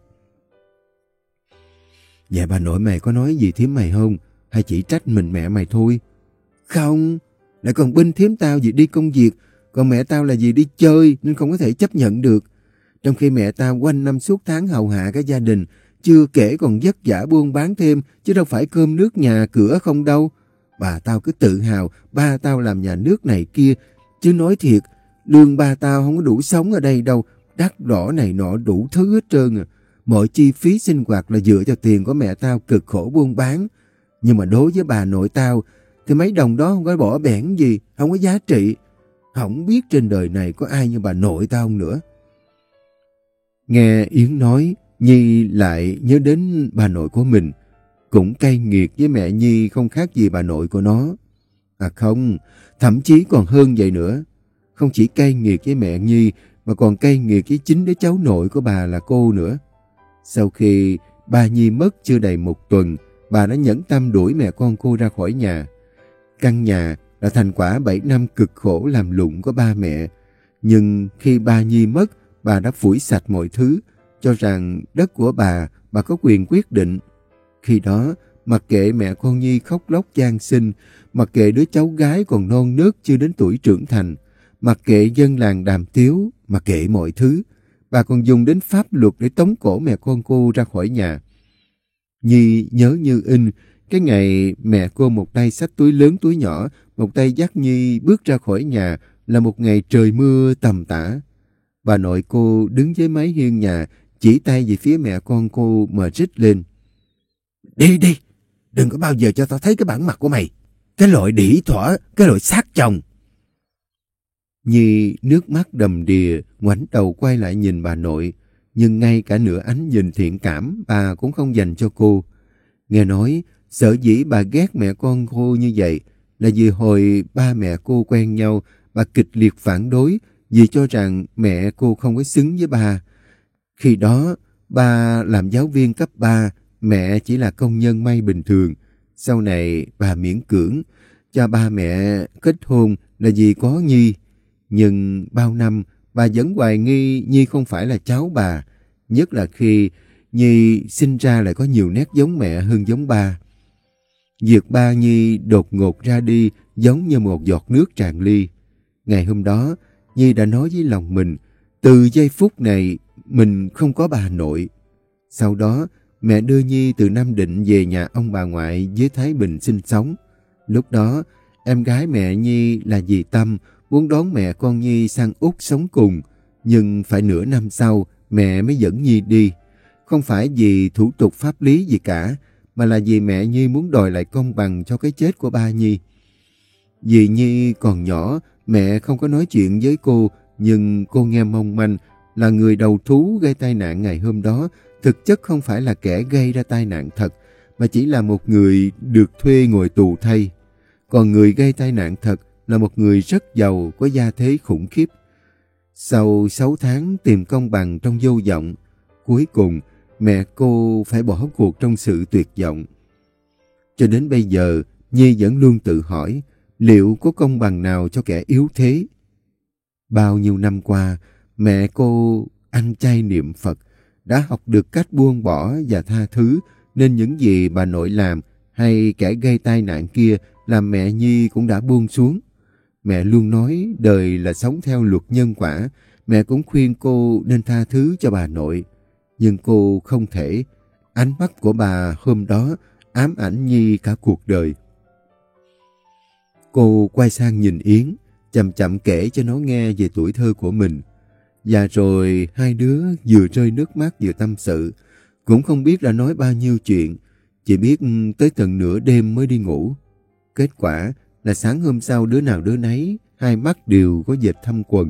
Dạ bà nội mày có nói gì thím mày không? Hay chỉ trách mình mẹ mày thôi? Không, lại còn binh thím tao vì đi công việc, còn mẹ tao là vì đi chơi nên không có thể chấp nhận được. Trong khi mẹ tao quanh năm suốt tháng hầu hạ cả gia đình, chưa kể còn vất vả buôn bán thêm, chứ đâu phải cơm nước nhà cửa không đâu. Bà tao cứ tự hào ba tao làm nhà nước này kia, chứ nói thiệt, lương ba tao không có đủ sống ở đây đâu, đắt đỏ này nọ đủ thứ hết trơn à. Mọi chi phí sinh hoạt là dựa vào tiền của mẹ tao cực khổ buôn bán. Nhưng mà đối với bà nội tao thì mấy đồng đó không có bỏ bẻn gì, không có giá trị. Không biết trên đời này có ai như bà nội tao không nữa. Nghe Yến nói, Nhi lại nhớ đến bà nội của mình. Cũng cay nghiệt với mẹ Nhi không khác gì bà nội của nó. À không, thậm chí còn hơn vậy nữa. Không chỉ cay nghiệt với mẹ Nhi mà còn cay nghiệt với chính đứa cháu nội của bà là cô nữa. Sau khi ba Nhi mất chưa đầy một tuần, bà đã nhẫn tâm đuổi mẹ con cô ra khỏi nhà. Căn nhà là thành quả bảy năm cực khổ làm lụng của ba mẹ. Nhưng khi ba Nhi mất, bà đã phủi sạch mọi thứ, cho rằng đất của bà, bà có quyền quyết định. Khi đó, mặc kệ mẹ con Nhi khóc lóc van xin, mặc kệ đứa cháu gái còn non nớt chưa đến tuổi trưởng thành, mặc kệ dân làng đàm tiếu, mặc kệ mọi thứ, bà còn dùng đến pháp luật để tống cổ mẹ con cô ra khỏi nhà. Nhi nhớ như in, cái ngày mẹ cô một tay xách túi lớn túi nhỏ, một tay dắt Nhi bước ra khỏi nhà là một ngày trời mưa tầm tã. Bà nội cô đứng dưới mái hiên nhà, chỉ tay về phía mẹ con cô mà rít lên. Đi đi, đừng có bao giờ cho tao thấy cái bản mặt của mày. Cái loại đĩ thỏa, cái loại sát chồng. Nhi nước mắt đầm đìa, ngoảnh đầu quay lại nhìn bà nội. Nhưng ngay cả nửa ánh nhìn thiện cảm bà cũng không dành cho cô. Nghe nói, sở dĩ bà ghét mẹ con cô như vậy là vì hồi ba mẹ cô quen nhau, bà kịch liệt phản đối vì cho rằng mẹ cô không có xứng với bà. Khi đó, ba làm giáo viên cấp ba, mẹ chỉ là công nhân may bình thường. Sau này, bà miễn cưỡng cho ba mẹ kết hôn là vì có Nhi. Nhưng bao năm, bà vẫn hoài nghi Nhi không phải là cháu bà. Nhất là khi Nhi sinh ra lại có nhiều nét giống mẹ hơn giống ba. Việc ba Nhi đột ngột ra đi giống như một giọt nước tràn ly. Ngày hôm đó, Nhi đã nói với lòng mình, từ giây phút này mình không có bà nội. Sau đó, mẹ đưa Nhi từ Nam Định về nhà ông bà ngoại dưới Thái Bình sinh sống. Lúc đó, em gái mẹ Nhi là dì Tâm muốn đón mẹ con Nhi sang Úc sống cùng, nhưng phải nửa năm sau mẹ mới dẫn Nhi đi. Không phải vì thủ tục pháp lý gì cả, mà là vì mẹ Nhi muốn đòi lại công bằng cho cái chết của ba Nhi. Vì Nhi còn nhỏ, mẹ không có nói chuyện với cô, nhưng cô nghe mong manh là người đầu thú gây tai nạn ngày hôm đó thực chất không phải là kẻ gây ra tai nạn thật, mà chỉ là một người được thuê ngồi tù thay. Còn người gây tai nạn thật là một người rất giàu, có gia thế khủng khiếp. Sau sáu tháng tìm công bằng trong vô vọng, cuối cùng mẹ cô phải bỏ cuộc trong sự tuyệt vọng. Cho đến bây giờ, Nhi vẫn luôn tự hỏi liệu có công bằng nào cho kẻ yếu thế. Bao nhiêu năm qua, mẹ cô ăn chay niệm Phật, đã học được cách buông bỏ và tha thứ, nên những gì bà nội làm hay kẻ gây tai nạn kia làm mẹ Nhi cũng đã buông xuống. Mẹ luôn nói đời là sống theo luật nhân quả, mẹ cũng khuyên cô nên tha thứ cho bà nội. Nhưng cô không thể. Ánh mắt của bà hôm đó ám ảnh Nhi cả cuộc đời. Cô quay sang nhìn Yến, chậm chậm kể cho nó nghe về tuổi thơ của mình. Và rồi hai đứa vừa rơi nước mắt vừa tâm sự. Cũng không biết đã nói bao nhiêu chuyện, chỉ biết tới tận nửa đêm mới đi ngủ. Kết quả là sáng hôm sau đứa nào đứa nấy, hai mắt đều có vệt thâm quầng.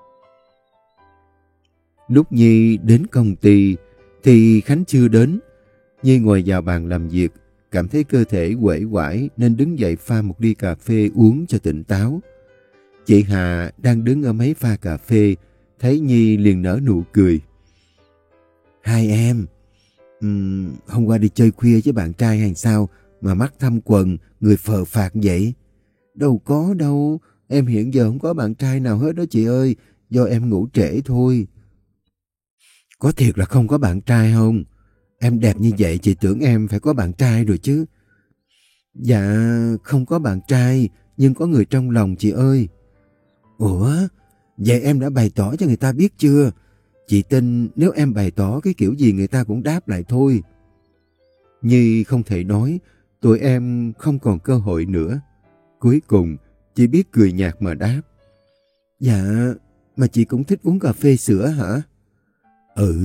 Lúc Nhi đến công ty thì Khánh chưa đến. Nhi ngồi vào bàn làm việc, cảm thấy cơ thể uể oải nên đứng dậy pha một ly cà phê uống cho tỉnh táo. Chị Hà đang đứng ở mấy pha cà phê, thấy Nhi liền nở nụ cười. Hai em, um, hôm qua đi chơi khuya với bạn trai hay sao mà mắt thâm quầng, người phờ phạc vậy? Đâu có đâu, em hiện giờ không có bạn trai nào hết đó chị ơi, do em ngủ trễ thôi. Có thiệt là không có bạn trai không? Em đẹp như vậy chị tưởng em phải có bạn trai rồi chứ. Dạ, không có bạn trai, nhưng có người trong lòng chị ơi. Ủa, vậy em đã bày tỏ cho người ta biết chưa? Chị tin nếu em bày tỏ cái kiểu gì người ta cũng đáp lại thôi. Nhi không thể nói, tụi em không còn cơ hội nữa. Cuối cùng, chị biết cười nhạt mà đáp. Dạ, mà chị cũng thích uống cà phê sữa hả? Ừ,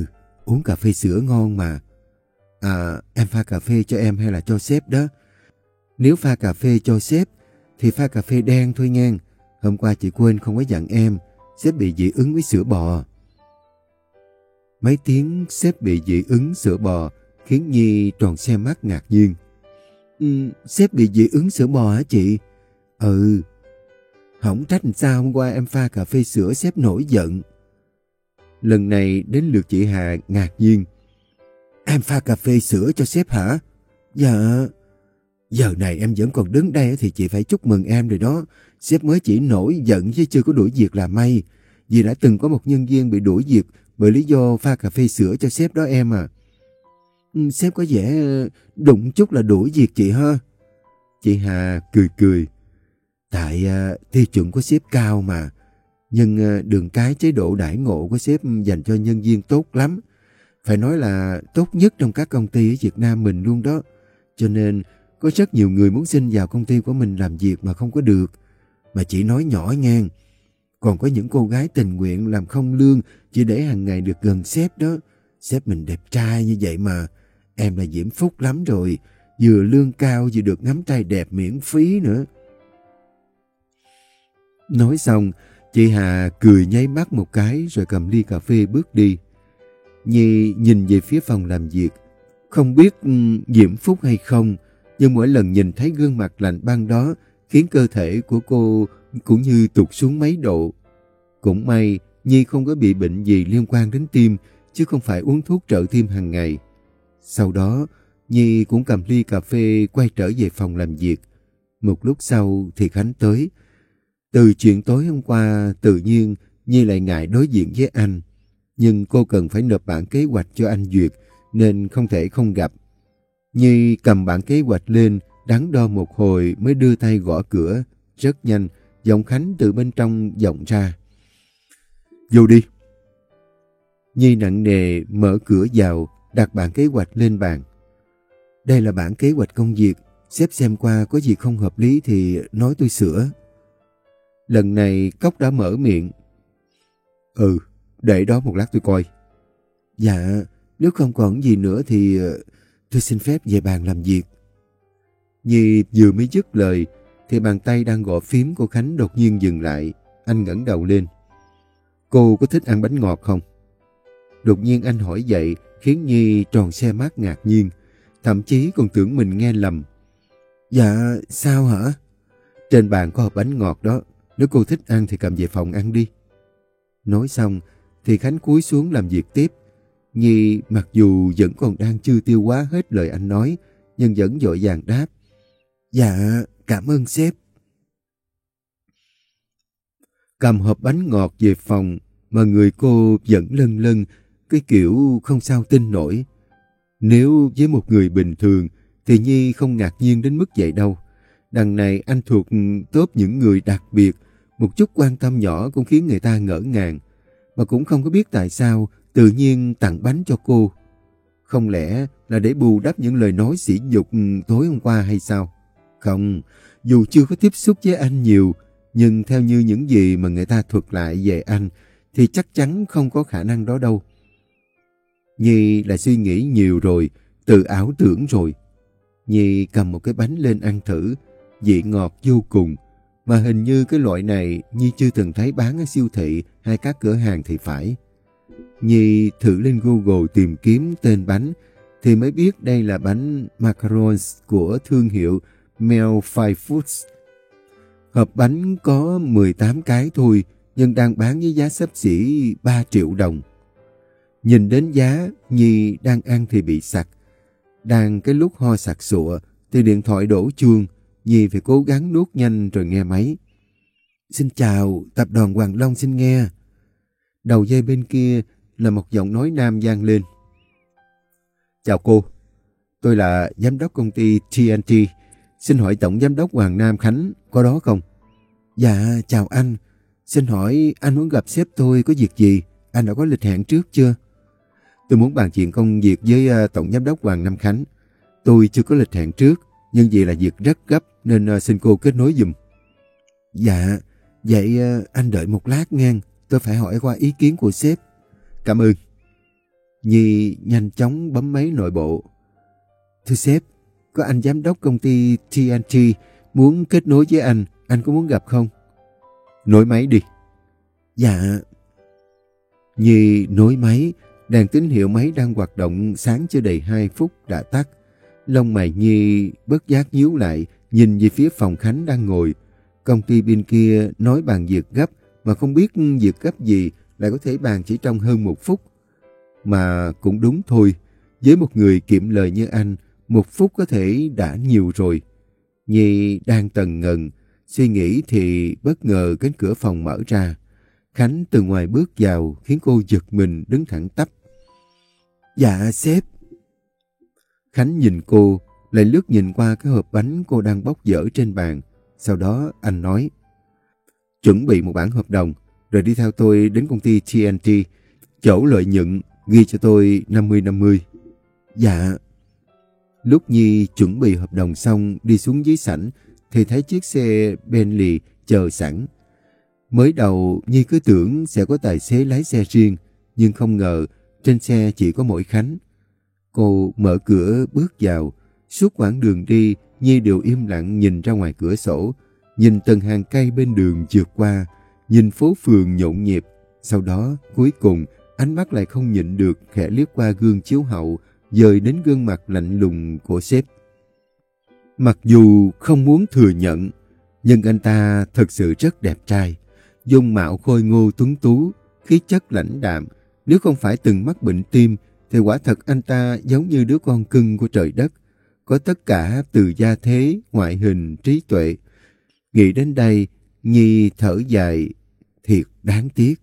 uống cà phê sữa ngon mà. À, em pha cà phê cho em hay là cho sếp đó? Nếu pha cà phê cho sếp thì pha cà phê đen thôi nha. Hôm qua chị quên không có dặn em, sếp bị dị ứng với sữa bò. Mấy tiếng sếp bị dị ứng sữa bò khiến Nhi tròn xe mắt ngạc nhiên. Ừ, sếp bị dị ứng sữa bò hả chị? Ừ. Không trách sao hôm qua em pha cà phê sữa sếp nổi giận. Lần này đến lượt chị Hà ngạc nhiên. Em pha cà phê sữa cho sếp hả? Dạ. Giờ này em vẫn còn đứng đây thì chị phải chúc mừng em rồi đó. Sếp mới chỉ nổi giận chứ chưa có đuổi việc là may. Vì đã từng có một nhân viên bị đuổi việc bởi lý do pha cà phê sữa cho sếp đó em à. Ừ, sếp có vẻ đụng chút là đuổi việc chị ha. Chị Hà cười cười. Tại uh, tiêu chuẩn của sếp cao mà. Nhưng uh, đường cái chế độ đãi ngộ của sếp dành cho nhân viên tốt lắm. Phải nói là tốt nhất trong các công ty ở Việt Nam mình luôn đó. Cho nên có rất nhiều người muốn xin vào công ty của mình làm việc mà không có được. Mà chỉ nói nhỏ ngang. Còn có những cô gái tình nguyện làm không lương chỉ để hàng ngày được gần sếp đó. Sếp mình đẹp trai như vậy mà. Em là diễm phúc lắm rồi. Vừa lương cao vừa được ngắm trai đẹp miễn phí nữa. Nói xong, chị Hà cười nháy mắt một cái rồi cầm ly cà phê bước đi. Nhi nhìn về phía phòng làm việc. Không biết um, diễm phúc hay không, nhưng mỗi lần nhìn thấy gương mặt lạnh băng đó khiến cơ thể của cô cũng như tụt xuống mấy độ. Cũng may Nhi không có bị bệnh gì liên quan đến tim, chứ không phải uống thuốc trợ tim hàng ngày. Sau đó, Nhi cũng cầm ly cà phê quay trở về phòng làm việc. Một lúc sau thì Khánh tới. Từ chuyện tối hôm qua, tự nhiên Nhi lại ngại đối diện với anh. Nhưng cô cần phải nộp bản kế hoạch cho anh duyệt, nên không thể không gặp. Nhi cầm bản kế hoạch lên, đắn đo một hồi mới đưa tay gõ cửa. Rất nhanh, giọng Khánh từ bên trong vọng ra. Vô đi. Nhi nặng nề mở cửa vào, đặt bản kế hoạch lên bàn. Đây là bản kế hoạch công việc. Sếp xem qua có gì không hợp lý thì nói tôi sửa. Lần này Cốc đã mở miệng. Ừ, để đó một lát tôi coi. Dạ, nếu không còn gì nữa thì tôi xin phép về bàn làm việc. Nhi vừa mới dứt lời thì bàn tay đang gõ phím của Khánh đột nhiên dừng lại. Anh ngẩng đầu lên. Cô có thích ăn bánh ngọt không? Đột nhiên anh hỏi vậy khiến Nhi tròn xe mắt ngạc nhiên. Thậm chí còn tưởng mình nghe lầm. Dạ, sao hả? Trên bàn có hộp bánh ngọt đó. Nếu cô thích ăn thì cầm về phòng ăn đi. Nói xong thì Khánh cúi xuống làm việc tiếp. Nhi mặc dù vẫn còn đang chưa tiêu hóa hết lời anh nói, nhưng vẫn vội vàng đáp. Dạ, cảm ơn sếp. Cầm hộp bánh ngọt về phòng mà người cô vẫn lân lân, cái kiểu không sao tin nổi. Nếu với một người bình thường thì Nhi không ngạc nhiên đến mức vậy đâu. Đằng này anh thuộc top những người đặc biệt, một chút quan tâm nhỏ cũng khiến người ta ngỡ ngàng. Mà cũng không có biết tại sao tự nhiên tặng bánh cho cô. Không lẽ là để bù đắp những lời nói sỉ nhục tối hôm qua hay sao? Không, dù chưa có tiếp xúc với anh nhiều, nhưng theo như những gì mà người ta thuật lại về anh thì chắc chắn không có khả năng đó đâu. Nhi là suy nghĩ nhiều rồi, tự ảo tưởng rồi. Nhi cầm một cái bánh lên ăn thử, vị ngọt vô cùng. Mà hình như cái loại này Nhi chưa từng thấy bán ở siêu thị hay các cửa hàng thì phải. Nhi thử lên Google tìm kiếm tên bánh thì mới biết đây là bánh macarons của thương hiệu Melfy Foods. Hộp bánh có mười tám cái thôi, nhưng đang bán với giá xấp xỉ ba triệu đồng. Nhìn đến giá, Nhi đang ăn thì bị sặc. Đang cái lúc ho sặc sụa thì điện thoại đổ chuông. Nhi phải cố gắng nuốt nhanh rồi nghe máy. Xin chào, tập đoàn Hoàng Long xin nghe. Đầu dây bên kia là một giọng nói nam vang lên. Chào cô, tôi là giám đốc công ty tê en tê. Xin hỏi tổng giám đốc Hoàng Nam Khánh có đó không? Dạ, chào anh. Xin hỏi anh muốn gặp sếp tôi có việc gì? Anh đã có lịch hẹn trước chưa? Tôi muốn bàn chuyện công việc với uh, tổng giám đốc Hoàng Nam Khánh. Tôi chưa có lịch hẹn trước, nhưng vì là việc rất gấp nên uh, xin cô kết nối giùm. Dạ, vậy uh, anh đợi một lát nghe. Tôi phải hỏi qua ý kiến của sếp. Cảm ơn. Nhi nhanh chóng bấm máy nội bộ. Thưa sếp, có anh giám đốc công ty tê en tê muốn kết nối với anh, anh có muốn gặp không? Nối máy đi. Dạ. Nhi nối máy, đèn tín hiệu máy đang hoạt động sáng chưa đầy hai phút đã tắt. Lông mày Nhi bất giác nhíu lại, nhìn về phía phòng Khánh đang ngồi. Công ty bên kia nói bàn việc gấp, mà không biết việc gấp gì lại có thể bàn chỉ trong hơn một phút. Mà cũng đúng thôi, với một người kiệm lời như anh, một phút có thể đã nhiều rồi. Nhi đang tần ngần, suy nghĩ thì bất ngờ cánh cửa phòng mở ra. Khánh từ ngoài bước vào khiến cô giật mình đứng thẳng tắp. Dạ sếp. Khánh nhìn cô, lại lướt nhìn qua cái hộp bánh cô đang bóc dở trên bàn. Sau đó anh nói, chuẩn bị một bản hợp đồng, rồi đi theo tôi đến công ty tê en tê. Chỗ lợi nhuận ghi cho tôi năm mươi năm mươi. Dạ. Lúc Nhi chuẩn bị hợp đồng xong đi xuống dưới sảnh thì thấy chiếc xe Bentley chờ sẵn. Mới đầu Nhi cứ tưởng sẽ có tài xế lái xe riêng, nhưng không ngờ trên xe chỉ có mỗi Khánh. Cô mở cửa bước vào. Suốt quãng đường đi, Nhi đều im lặng nhìn ra ngoài cửa sổ, nhìn từng hàng cây bên đường vượt qua, nhìn phố phường nhộn nhịp. Sau đó, cuối cùng, ánh mắt lại không nhịn được khẽ liếc qua gương chiếu hậu, dời đến gương mặt lạnh lùng của sếp. Mặc dù không muốn thừa nhận, nhưng anh ta thật sự rất đẹp trai. Dung mạo khôi ngô tuấn tú, khí chất lãnh đạm. Nếu không phải từng mắc bệnh tim, thì quả thật anh ta giống như đứa con cưng của trời đất. Có tất cả từ gia thế, ngoại hình, trí tuệ. Nghĩ đến đây, Nhi thở dài, thiệt đáng tiếc.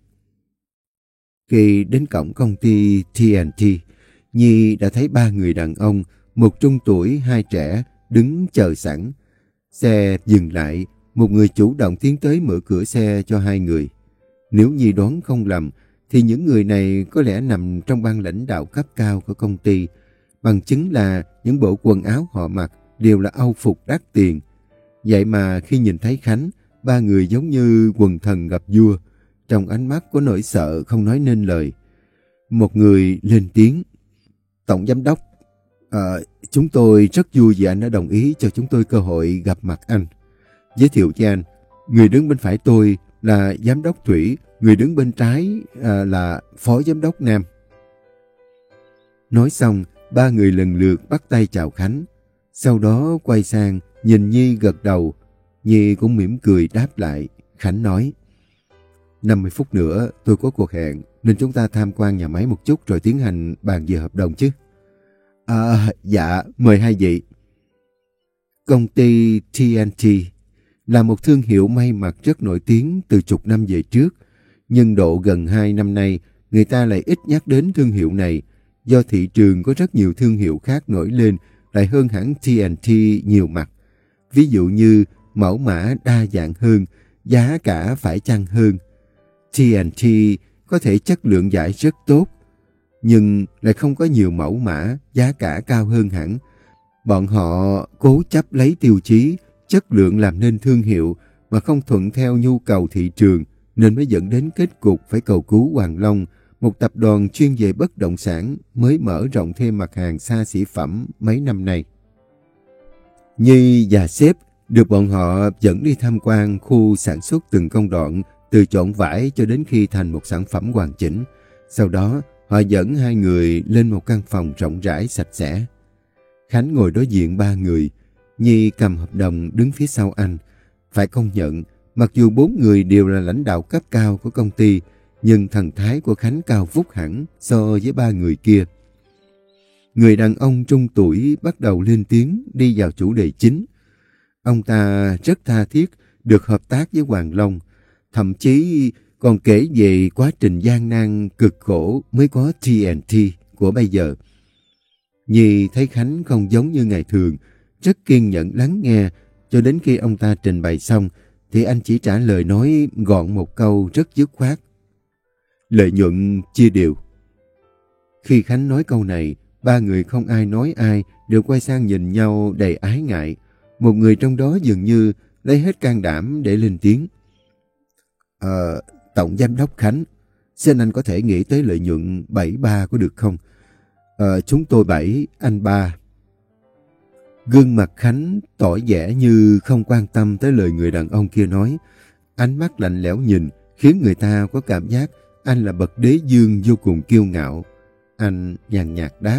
Khi đến cổng công ty tê en tê, Nhi đã thấy ba người đàn ông, một trung tuổi, hai trẻ, đứng chờ sẵn. Xe dừng lại, một người chủ động tiến tới mở cửa xe cho hai người. Nếu Nhi đoán không lầm, thì những người này có lẽ nằm trong ban lãnh đạo cấp cao của công ty. Bằng chứng là những bộ quần áo họ mặc đều là âu phục đắt tiền. Vậy mà khi nhìn thấy Khánh, ba người giống như quần thần gặp vua. Trong ánh mắt có nỗi sợ không nói nên lời. Một người lên tiếng. Tổng giám đốc, à, chúng tôi rất vui vì anh đã đồng ý cho chúng tôi cơ hội gặp mặt anh. Giới thiệu cho anh, người đứng bên phải tôi là giám đốc Thủy, người đứng bên trái à, là phó giám đốc Nam. Nói xong, ba người lần lượt bắt tay chào Khánh. Sau đó quay sang, nhìn Nhi gật đầu. Nhi cũng mỉm cười đáp lại. Khánh nói, năm mươi phút nữa tôi có cuộc hẹn, nên chúng ta tham quan nhà máy một chút rồi tiến hành bàn về hợp đồng chứ. À, dạ, mời hai vị. Công ty tê en tê là một thương hiệu may mặc rất nổi tiếng từ chục năm về trước. Nhưng độ gần hai năm nay, người ta lại ít nhắc đến thương hiệu này, do thị trường có rất nhiều thương hiệu khác nổi lên lại hơn hẳn tê en tê nhiều mặt. Ví dụ như mẫu mã đa dạng hơn, giá cả phải chăng hơn. tê en tê có thể chất lượng vải rất tốt, nhưng lại không có nhiều mẫu mã, giá cả cao hơn hẳn. Bọn họ cố chấp lấy tiêu chí, chất lượng làm nên thương hiệu mà không thuận theo nhu cầu thị trường, nên mới dẫn đến kết cục phải cầu cứu Hoàng Long, một tập đoàn chuyên về bất động sản mới mở rộng thêm mặt hàng xa xỉ phẩm mấy năm nay. Nhi và sếp được bọn họ dẫn đi tham quan khu sản xuất từng công đoạn, từ chọn vải cho đến khi thành một sản phẩm hoàn chỉnh. Sau đó, họ dẫn hai người lên một căn phòng rộng rãi sạch sẽ. Khánh ngồi đối diện ba người, Nhi cầm hợp đồng đứng phía sau anh. Phải công nhận, mặc dù bốn người đều là lãnh đạo cấp cao của công ty, nhưng thần thái của Khánh cao vút hẳn so với ba người kia. Người đàn ông trung tuổi bắt đầu lên tiếng đi vào chủ đề chính. Ông ta rất tha thiết được hợp tác với Hoàng Long, thậm chí còn kể về quá trình gian nan cực khổ mới có tê en tê của bây giờ. Nhi thấy Khánh không giống như ngày thường, rất kiên nhẫn lắng nghe, cho đến khi ông ta trình bày xong thì anh chỉ trả lời nói gọn một câu rất dứt khoát. Lợi nhuận chia đều. Khi Khánh nói câu này, ba người không ai nói ai, đều quay sang nhìn nhau đầy ái ngại. Một người trong đó dường như lấy hết can đảm để lên tiếng. Ờ, Tổng Giám đốc Khánh, Xin anh có thể nghĩ tới lợi nhuận bảy ba có được không? Ờ, chúng tôi bảy, anh ba. Gương mặt Khánh tỏ vẻ như không quan tâm tới lời người đàn ông kia nói. Ánh mắt lạnh lẽo nhìn khiến người ta có cảm giác anh là bậc đế vương vô cùng kiêu ngạo. Anh nhàn nhạt đáp.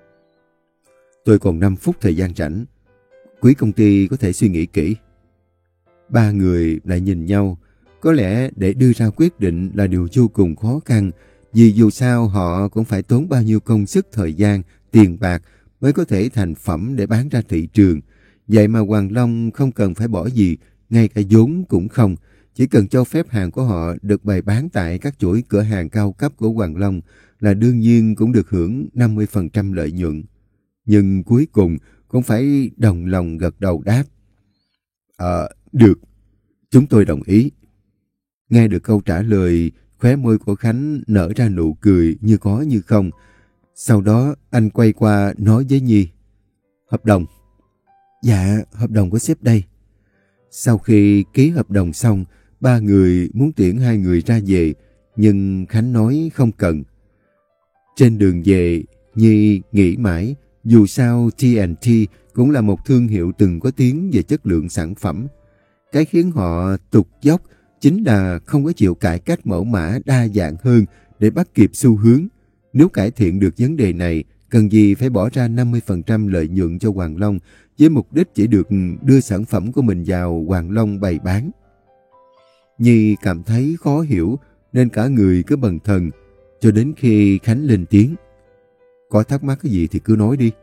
Tôi còn năm phút thời gian rảnh. Quý công ty có thể suy nghĩ kỹ. Ba người lại nhìn nhau. Có lẽ để đưa ra quyết định là điều vô cùng khó khăn, vì dù sao họ cũng phải tốn bao nhiêu công sức, thời gian, tiền bạc mới có thể thành phẩm để bán ra thị trường. Vậy mà Hoàng Long không cần phải bỏ gì, ngay cả vốn cũng không. Chỉ cần cho phép hàng của họ được bày bán tại các chuỗi cửa hàng cao cấp của Hoàng Long là đương nhiên cũng được hưởng năm mươi phần trăm lợi nhuận. Nhưng cuối cùng cũng phải đồng lòng gật đầu đáp. Ờ, được, chúng tôi đồng ý. Nghe được câu trả lời, khóe môi của Khánh nở ra nụ cười như có như không. Sau đó anh quay qua nói với Nhi. Hợp đồng. Dạ, hợp đồng của sếp đây. Sau khi ký hợp đồng xong, ba người muốn tiễn hai người ra về, nhưng Khánh nói không cần. Trên đường về, Nhi nghĩ mãi, dù sao tê en tê cũng là một thương hiệu từng có tiếng về chất lượng sản phẩm. Cái khiến họ tụt dốc chính là không có chịu cải cách mẫu mã đa dạng hơn để bắt kịp xu hướng. Nếu cải thiện được vấn đề này, cần gì phải bỏ ra năm mươi phần trăm lợi nhuận cho Hoàng Long với mục đích chỉ được đưa sản phẩm của mình vào Hoàng Long bày bán. Nhi cảm thấy khó hiểu nên cả người cứ bần thần cho đến khi Khánh lên tiếng. Có thắc mắc cái gì thì cứ nói đi.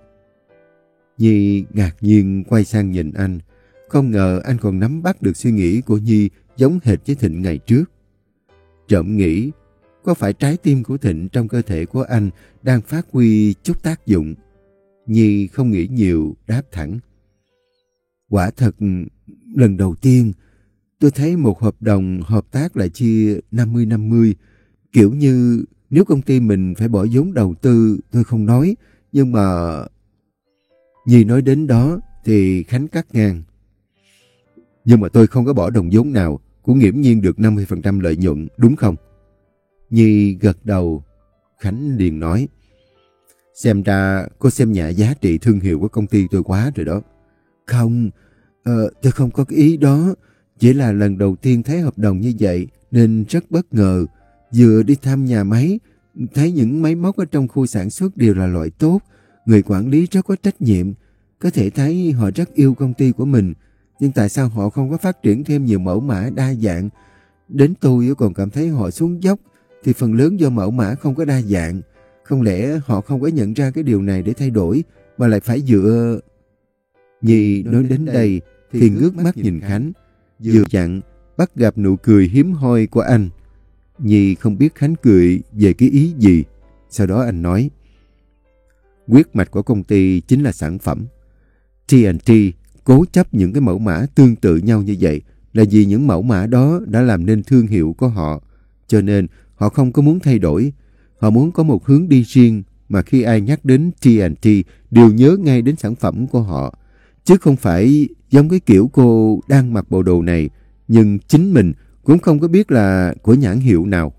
Nhi ngạc nhiên quay sang nhìn anh. Không ngờ anh còn nắm bắt được suy nghĩ của Nhi giống hệt với Thịnh ngày trước. Trộm nghĩ, có phải trái tim của Thịnh trong cơ thể của anh đang phát huy chút tác dụng? Nhi không nghĩ nhiều, đáp thẳng. Quả thật, lần đầu tiên tôi thấy một hợp đồng hợp tác lại chia năm mươi năm mươi. Kiểu như nếu công ty mình phải bỏ vốn đầu tư, tôi không nói, nhưng mà... Nhi nói đến đó thì Khánh cắt ngang. Nhưng mà tôi không có bỏ đồng vốn nào, cũng nghiễm nhiên được năm mươi phần trăm lợi nhuận, đúng không? Nhi gật đầu. Khánh liền nói. Xem ra cô xem nhẹ giá trị thương hiệu của công ty tôi quá rồi đó. Không, ờ, tôi không có cái ý đó. Chỉ là lần đầu tiên thấy hợp đồng như vậy nên rất bất ngờ. Vừa đi thăm nhà máy, thấy những máy móc ở trong khu sản xuất đều là loại tốt. Người quản lý rất có trách nhiệm. Có thể thấy họ rất yêu công ty của mình. Nhưng tại sao họ không có phát triển thêm nhiều mẫu mã đa dạng? Đến tôi còn cảm thấy họ xuống dốc thì phần lớn do mẫu mã không có đa dạng. Không lẽ họ không có nhận ra cái điều này để thay đổi mà lại phải dựa... Nhi nói đến đây thì ngước mắt nhìn Khánh. Vừa dặn bắt gặp nụ cười hiếm hoi của anh. Nhi không biết Khánh cười về cái ý gì. Sau đó anh nói. Huyết mạch của công ty chính là sản phẩm. tê en tê cố chấp những cái mẫu mã tương tự nhau như vậy là vì những mẫu mã đó đã làm nên thương hiệu của họ. Cho nên họ không có muốn thay đổi. Họ muốn có một hướng đi riêng mà khi ai nhắc đến tê en tê đều nhớ ngay đến sản phẩm của họ. Chứ không phải giống cái kiểu cô đang mặc bộ đồ này nhưng chính mình cũng không có biết là của nhãn hiệu nào.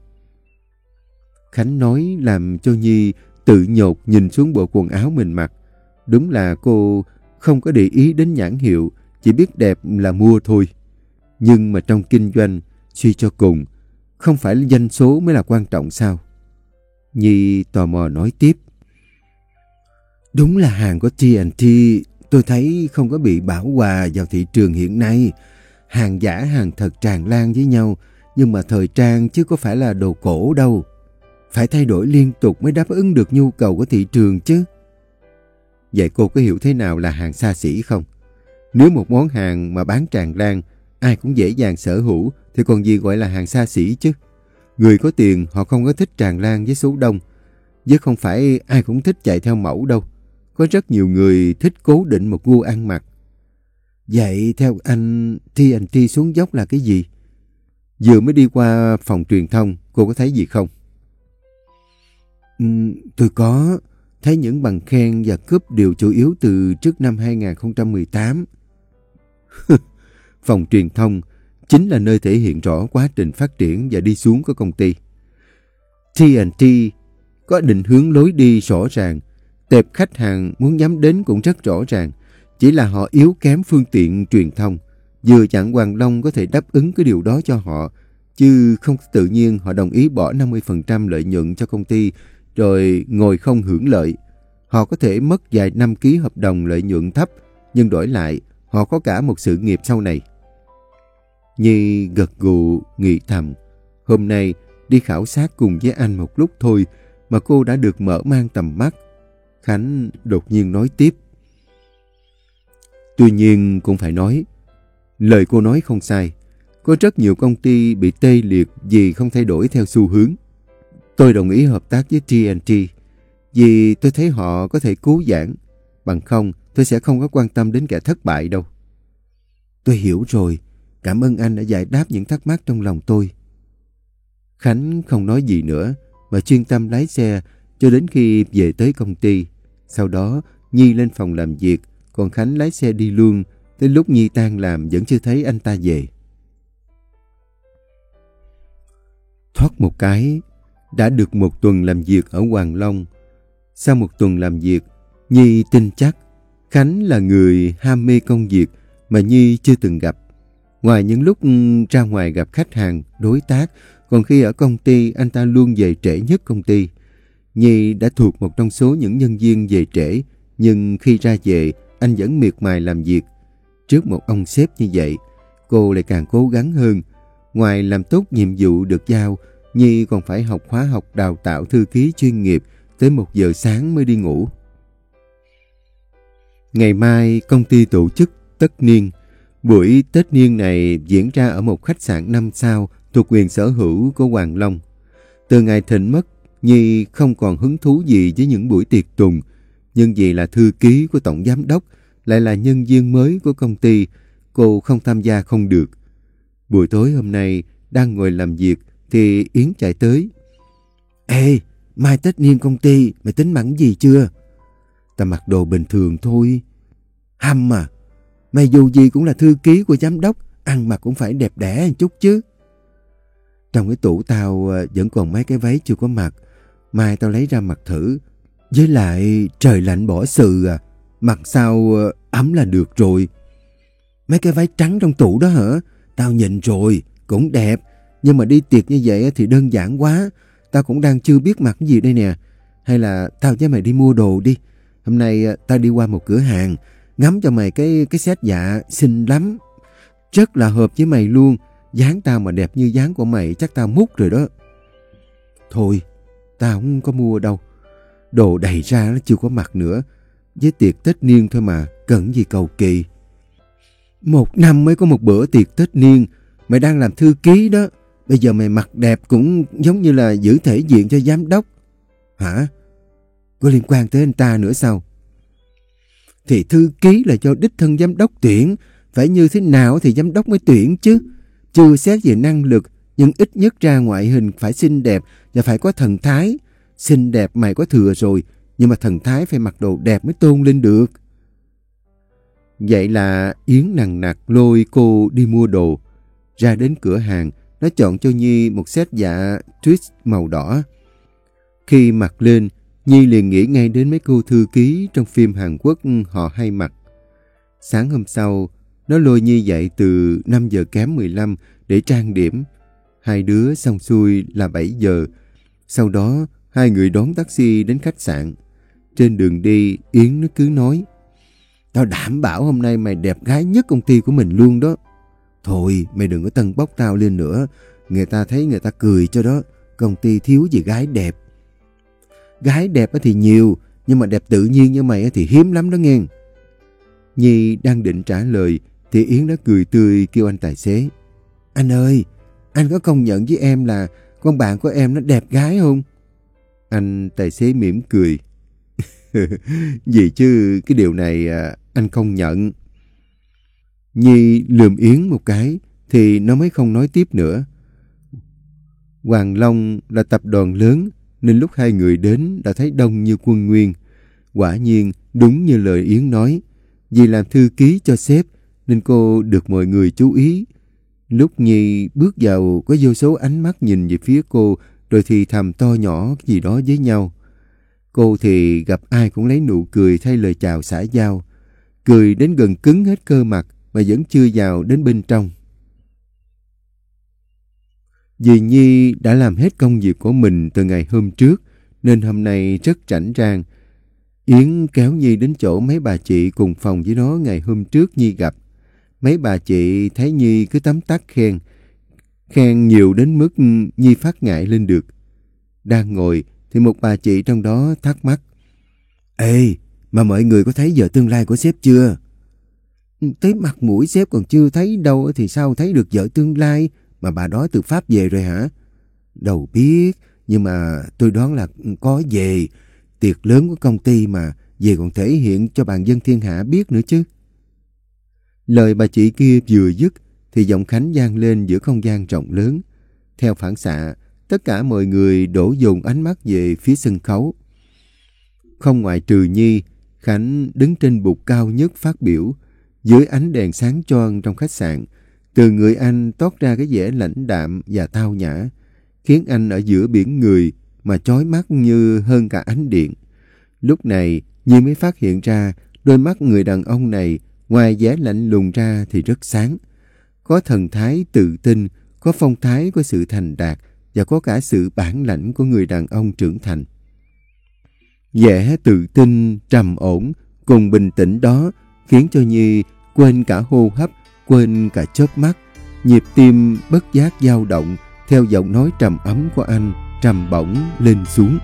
Khánh nói làm cho Nhi tự nhột nhìn xuống bộ quần áo mình mặc. Đúng là cô không có để ý đến nhãn hiệu, chỉ biết đẹp là mua thôi. Nhưng mà trong kinh doanh, suy cho cùng, không phải doanh số mới là quan trọng sao? Nhi tò mò nói tiếp. Đúng là hàng của tê en tê tôi thấy không có bị bão hòa vào thị trường hiện nay. Hàng giả hàng thật tràn lan với nhau, nhưng mà thời trang chứ có phải là đồ cổ đâu. Phải thay đổi liên tục mới đáp ứng được nhu cầu của thị trường chứ. Vậy cô có hiểu thế nào là hàng xa xỉ không? Nếu một món hàng mà bán tràn lan, ai cũng dễ dàng sở hữu thì còn gì gọi là hàng xa xỉ chứ. Người có tiền họ không có thích tràn lan với số đông. Chứ không phải ai cũng thích chạy theo mẫu đâu. Có rất nhiều người thích cố định một gu ăn mặc. Vậy theo anh tê en tê xuống dốc là cái gì? Vừa mới đi qua phòng truyền thông, cô có thấy gì không? Ừ, tôi có. Thấy những bằng khen và cúp đều chủ yếu từ trước năm hai không một tám. Phòng truyền thông chính là nơi thể hiện rõ quá trình phát triển và đi xuống của công ty. tê en tê có định hướng lối đi rõ ràng. Tệp khách hàng muốn nhắm đến cũng rất rõ ràng. Chỉ là họ yếu kém phương tiện truyền thông. Vừa chặn Hoàng Long có thể đáp ứng cái điều đó cho họ. Chứ không tự nhiên họ đồng ý bỏ năm mươi phần trăm lợi nhuận cho công ty rồi ngồi không hưởng lợi. Họ có thể mất vài năm ký hợp đồng lợi nhuận thấp, nhưng đổi lại họ có cả một sự nghiệp sau này. Nhi gật gù nghĩ thầm. Hôm nay đi khảo sát cùng với anh một lúc thôi mà cô đã được mở mang tầm mắt. Khánh đột nhiên nói tiếp. Tuy nhiên cũng phải nói, lời cô nói không sai. Có rất nhiều công ty bị tê liệt vì không thay đổi theo xu hướng. Tôi đồng ý hợp tác với tê en tê vì tôi thấy họ có thể cứu vãn. Bằng không, tôi sẽ không có quan tâm đến kẻ thất bại đâu. Tôi hiểu rồi. Cảm ơn anh đã giải đáp những thắc mắc trong lòng tôi. Khánh không nói gì nữa mà chuyên tâm lái xe cho đến khi về tới công ty. Sau đó Nhi lên phòng làm việc, còn Khánh lái xe đi luôn. Tới lúc Nhi tan làm vẫn chưa thấy anh ta về. Thoát một cái, đã được một tuần làm việc ở Hoàng Long. Sau một tuần làm việc, Nhi tin chắc Khánh là người ham mê công việc mà Nhi chưa từng gặp. Ngoài những lúc ra ngoài gặp khách hàng, đối tác, còn khi ở công ty anh ta luôn về trễ nhất công ty. Nhi đã thuộc một trong số những nhân viên về trễ, nhưng khi ra về, anh vẫn miệt mài làm việc. Trước một ông sếp như vậy, cô lại càng cố gắng hơn. Ngoài làm tốt nhiệm vụ được giao, Nhi còn phải học khóa học đào tạo thư ký chuyên nghiệp tới một giờ sáng mới đi ngủ. Ngày mai công ty tổ chức tất niên. Buổi Tết niên này diễn ra ở một khách sạn năm sao thuộc quyền sở hữu của Hoàng Long. Từ ngày Thịnh mất, Nhi không còn hứng thú gì với những buổi tiệc tùng, nhưng vì là thư ký của tổng giám đốc, lại là nhân viên mới của công ty, cô không tham gia không được. Buổi tối hôm nay, đang ngồi làm việc thì Yến chạy tới. Ê, mai Tết niên công ty, mày tính mặn gì chưa? Ta mặc đồ bình thường thôi. Hâm à, mày dù gì cũng là thư ký của giám đốc, ăn mặc cũng phải đẹp đẽ một chút chứ. Trong cái tủ tao vẫn còn mấy cái váy chưa có mặc, mai tao lấy ra mặc thử. Với lại trời lạnh bỏ sừ à, mặc sao ấm là được rồi. Mấy cái váy trắng trong tủ đó hả? Tao nhìn rồi, cũng đẹp, nhưng mà đi tiệc như vậy thì đơn giản quá. Tao cũng đang chưa biết mặc cái gì đây nè. Hay là tao với mày đi mua đồ đi. Hôm nay tao đi qua một cửa hàng, ngắm cho mày cái cái set dạ xinh lắm. Rất là hợp với mày luôn. Dáng tao mà đẹp như dáng của mày chắc tao mút rồi đó. Thôi, tao không có mua đâu. Đồ đầy ra nó chưa có mặc nữa. Với tiệc Tết niên thôi mà, cần gì cầu kỳ. Một năm mới có một bữa tiệc Tết niên. Mày đang làm thư ký đó. Bây giờ mày mặc đẹp cũng giống như là giữ thể diện cho giám đốc. Hả? Có liên quan tới anh ta nữa sao? Thì thư ký là do đích thân giám đốc tuyển. Phải như thế nào thì giám đốc mới tuyển chứ. Chưa xét về năng lực, nhưng ít nhất ra ngoại hình phải xinh đẹp và phải có thần thái. Xinh đẹp mày có thừa rồi, nhưng mà thần thái phải mặc đồ đẹp mới tôn lên được. Vậy là Yến nằng nặc lôi cô đi mua đồ. Ra đến cửa hàng, nó chọn cho Nhi một set dạ twist màu đỏ. Khi mặc lên, Nhi liền nghĩ ngay đến mấy cô thư ký trong phim Hàn Quốc họ hay mặc. Sáng hôm sau, nó lôi Nhi dậy từ năm giờ kém mười lăm để trang điểm. Hai đứa xong xuôi là bảy giờ. Sau đó, hai người đón taxi đến khách sạn. Trên đường đi, Yến nó cứ nói: Tao đảm bảo hôm nay mày đẹp gái nhất công ty của mình luôn đó. Thôi, mày đừng có tâng bốc tao lên nữa. Người ta thấy người ta cười cho đó. Công ty thiếu gì gái đẹp. Gái đẹp thì nhiều, nhưng mà đẹp tự nhiên như mày thì hiếm lắm đó nghe. Nhi đang định trả lời thì Yến đã cười tươi kêu anh tài xế: Anh ơi, anh có công nhận với em là con bạn của em nó đẹp gái không? Anh tài xế mỉm cười. Vì chứ cái điều này à, anh không nhận. Nhi lườm Yến một cái thì nó mới không nói tiếp nữa. Hoàng Long là tập đoàn lớn nên lúc hai người đến đã thấy đông như quân nguyên. Quả nhiên đúng như lời Yến nói, vì làm thư ký cho sếp nên cô được mọi người chú ý. Lúc Nhi bước vào có vô số ánh mắt nhìn về phía cô rồi thì thầm to nhỏ gì đó với nhau. Cô thì gặp ai cũng lấy nụ cười thay lời chào xã giao, cười đến gần cứng hết cơ mặt mà vẫn chưa vào đến bên trong. Dì Nhi đã làm hết công việc của mình từ ngày hôm trước, nên hôm nay rất rảnh rang. Yến kéo Nhi đến chỗ mấy bà chị cùng phòng với nó ngày hôm trước Nhi gặp. Mấy bà chị thấy Nhi cứ tấm tắc khen, khen nhiều đến mức Nhi phát ngại lên được. Đang ngồi thì một bà chị trong đó thắc mắc: Ê, mà mọi người có thấy vợ tương lai của sếp chưa? Tới mặt mũi sếp còn chưa thấy đâu thì sao thấy được vợ tương lai, mà bà đó từ Pháp về rồi hả? Đâu biết, nhưng mà tôi đoán là có về. Tiệc lớn của công ty mà, về còn thể hiện cho bàn dân thiên hạ biết nữa chứ. Lời bà chị kia vừa dứt thì giọng Khánh vang lên giữa không gian rộng lớn. Theo phản xạ, tất cả mọi người đổ dồn ánh mắt về phía sân khấu. Không ngoại trừ Nhi, Khánh đứng trên bục cao nhất phát biểu. Dưới ánh đèn sáng choang trong khách sạn, từ người anh toát ra cái vẻ lãnh đạm và tao nhã, khiến anh ở giữa biển người mà chói mắt như hơn cả ánh điện. Lúc này, Nhi mới phát hiện ra đôi mắt người đàn ông này ngoài vẻ lạnh lùng ra thì rất sáng. Có thần thái tự tin, có phong thái của sự thành đạt và có cả sự bản lãnh của người đàn ông trưởng thành. Vẻ tự tin, trầm ổn cùng bình tĩnh đó khiến cho Nhi quên cả hô hấp, quên cả chớp mắt, nhịp tim bất giác dao động theo giọng nói trầm ấm của anh trầm bổng lên xuống.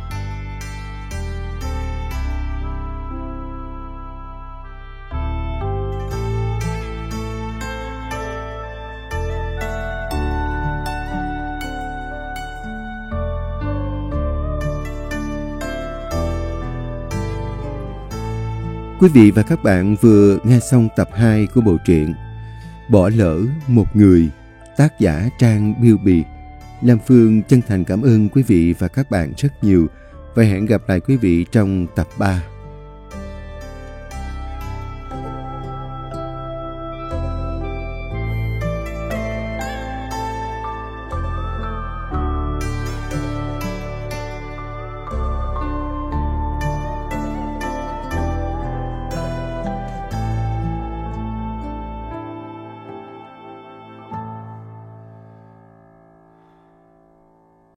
Quý vị và các bạn vừa nghe xong tập hai của bộ truyện Bỏ lỡ một người, tác giả Trang Biêu Bì. Lam Phương chân thành cảm ơn quý vị và các bạn rất nhiều và hẹn gặp lại quý vị trong tập ba.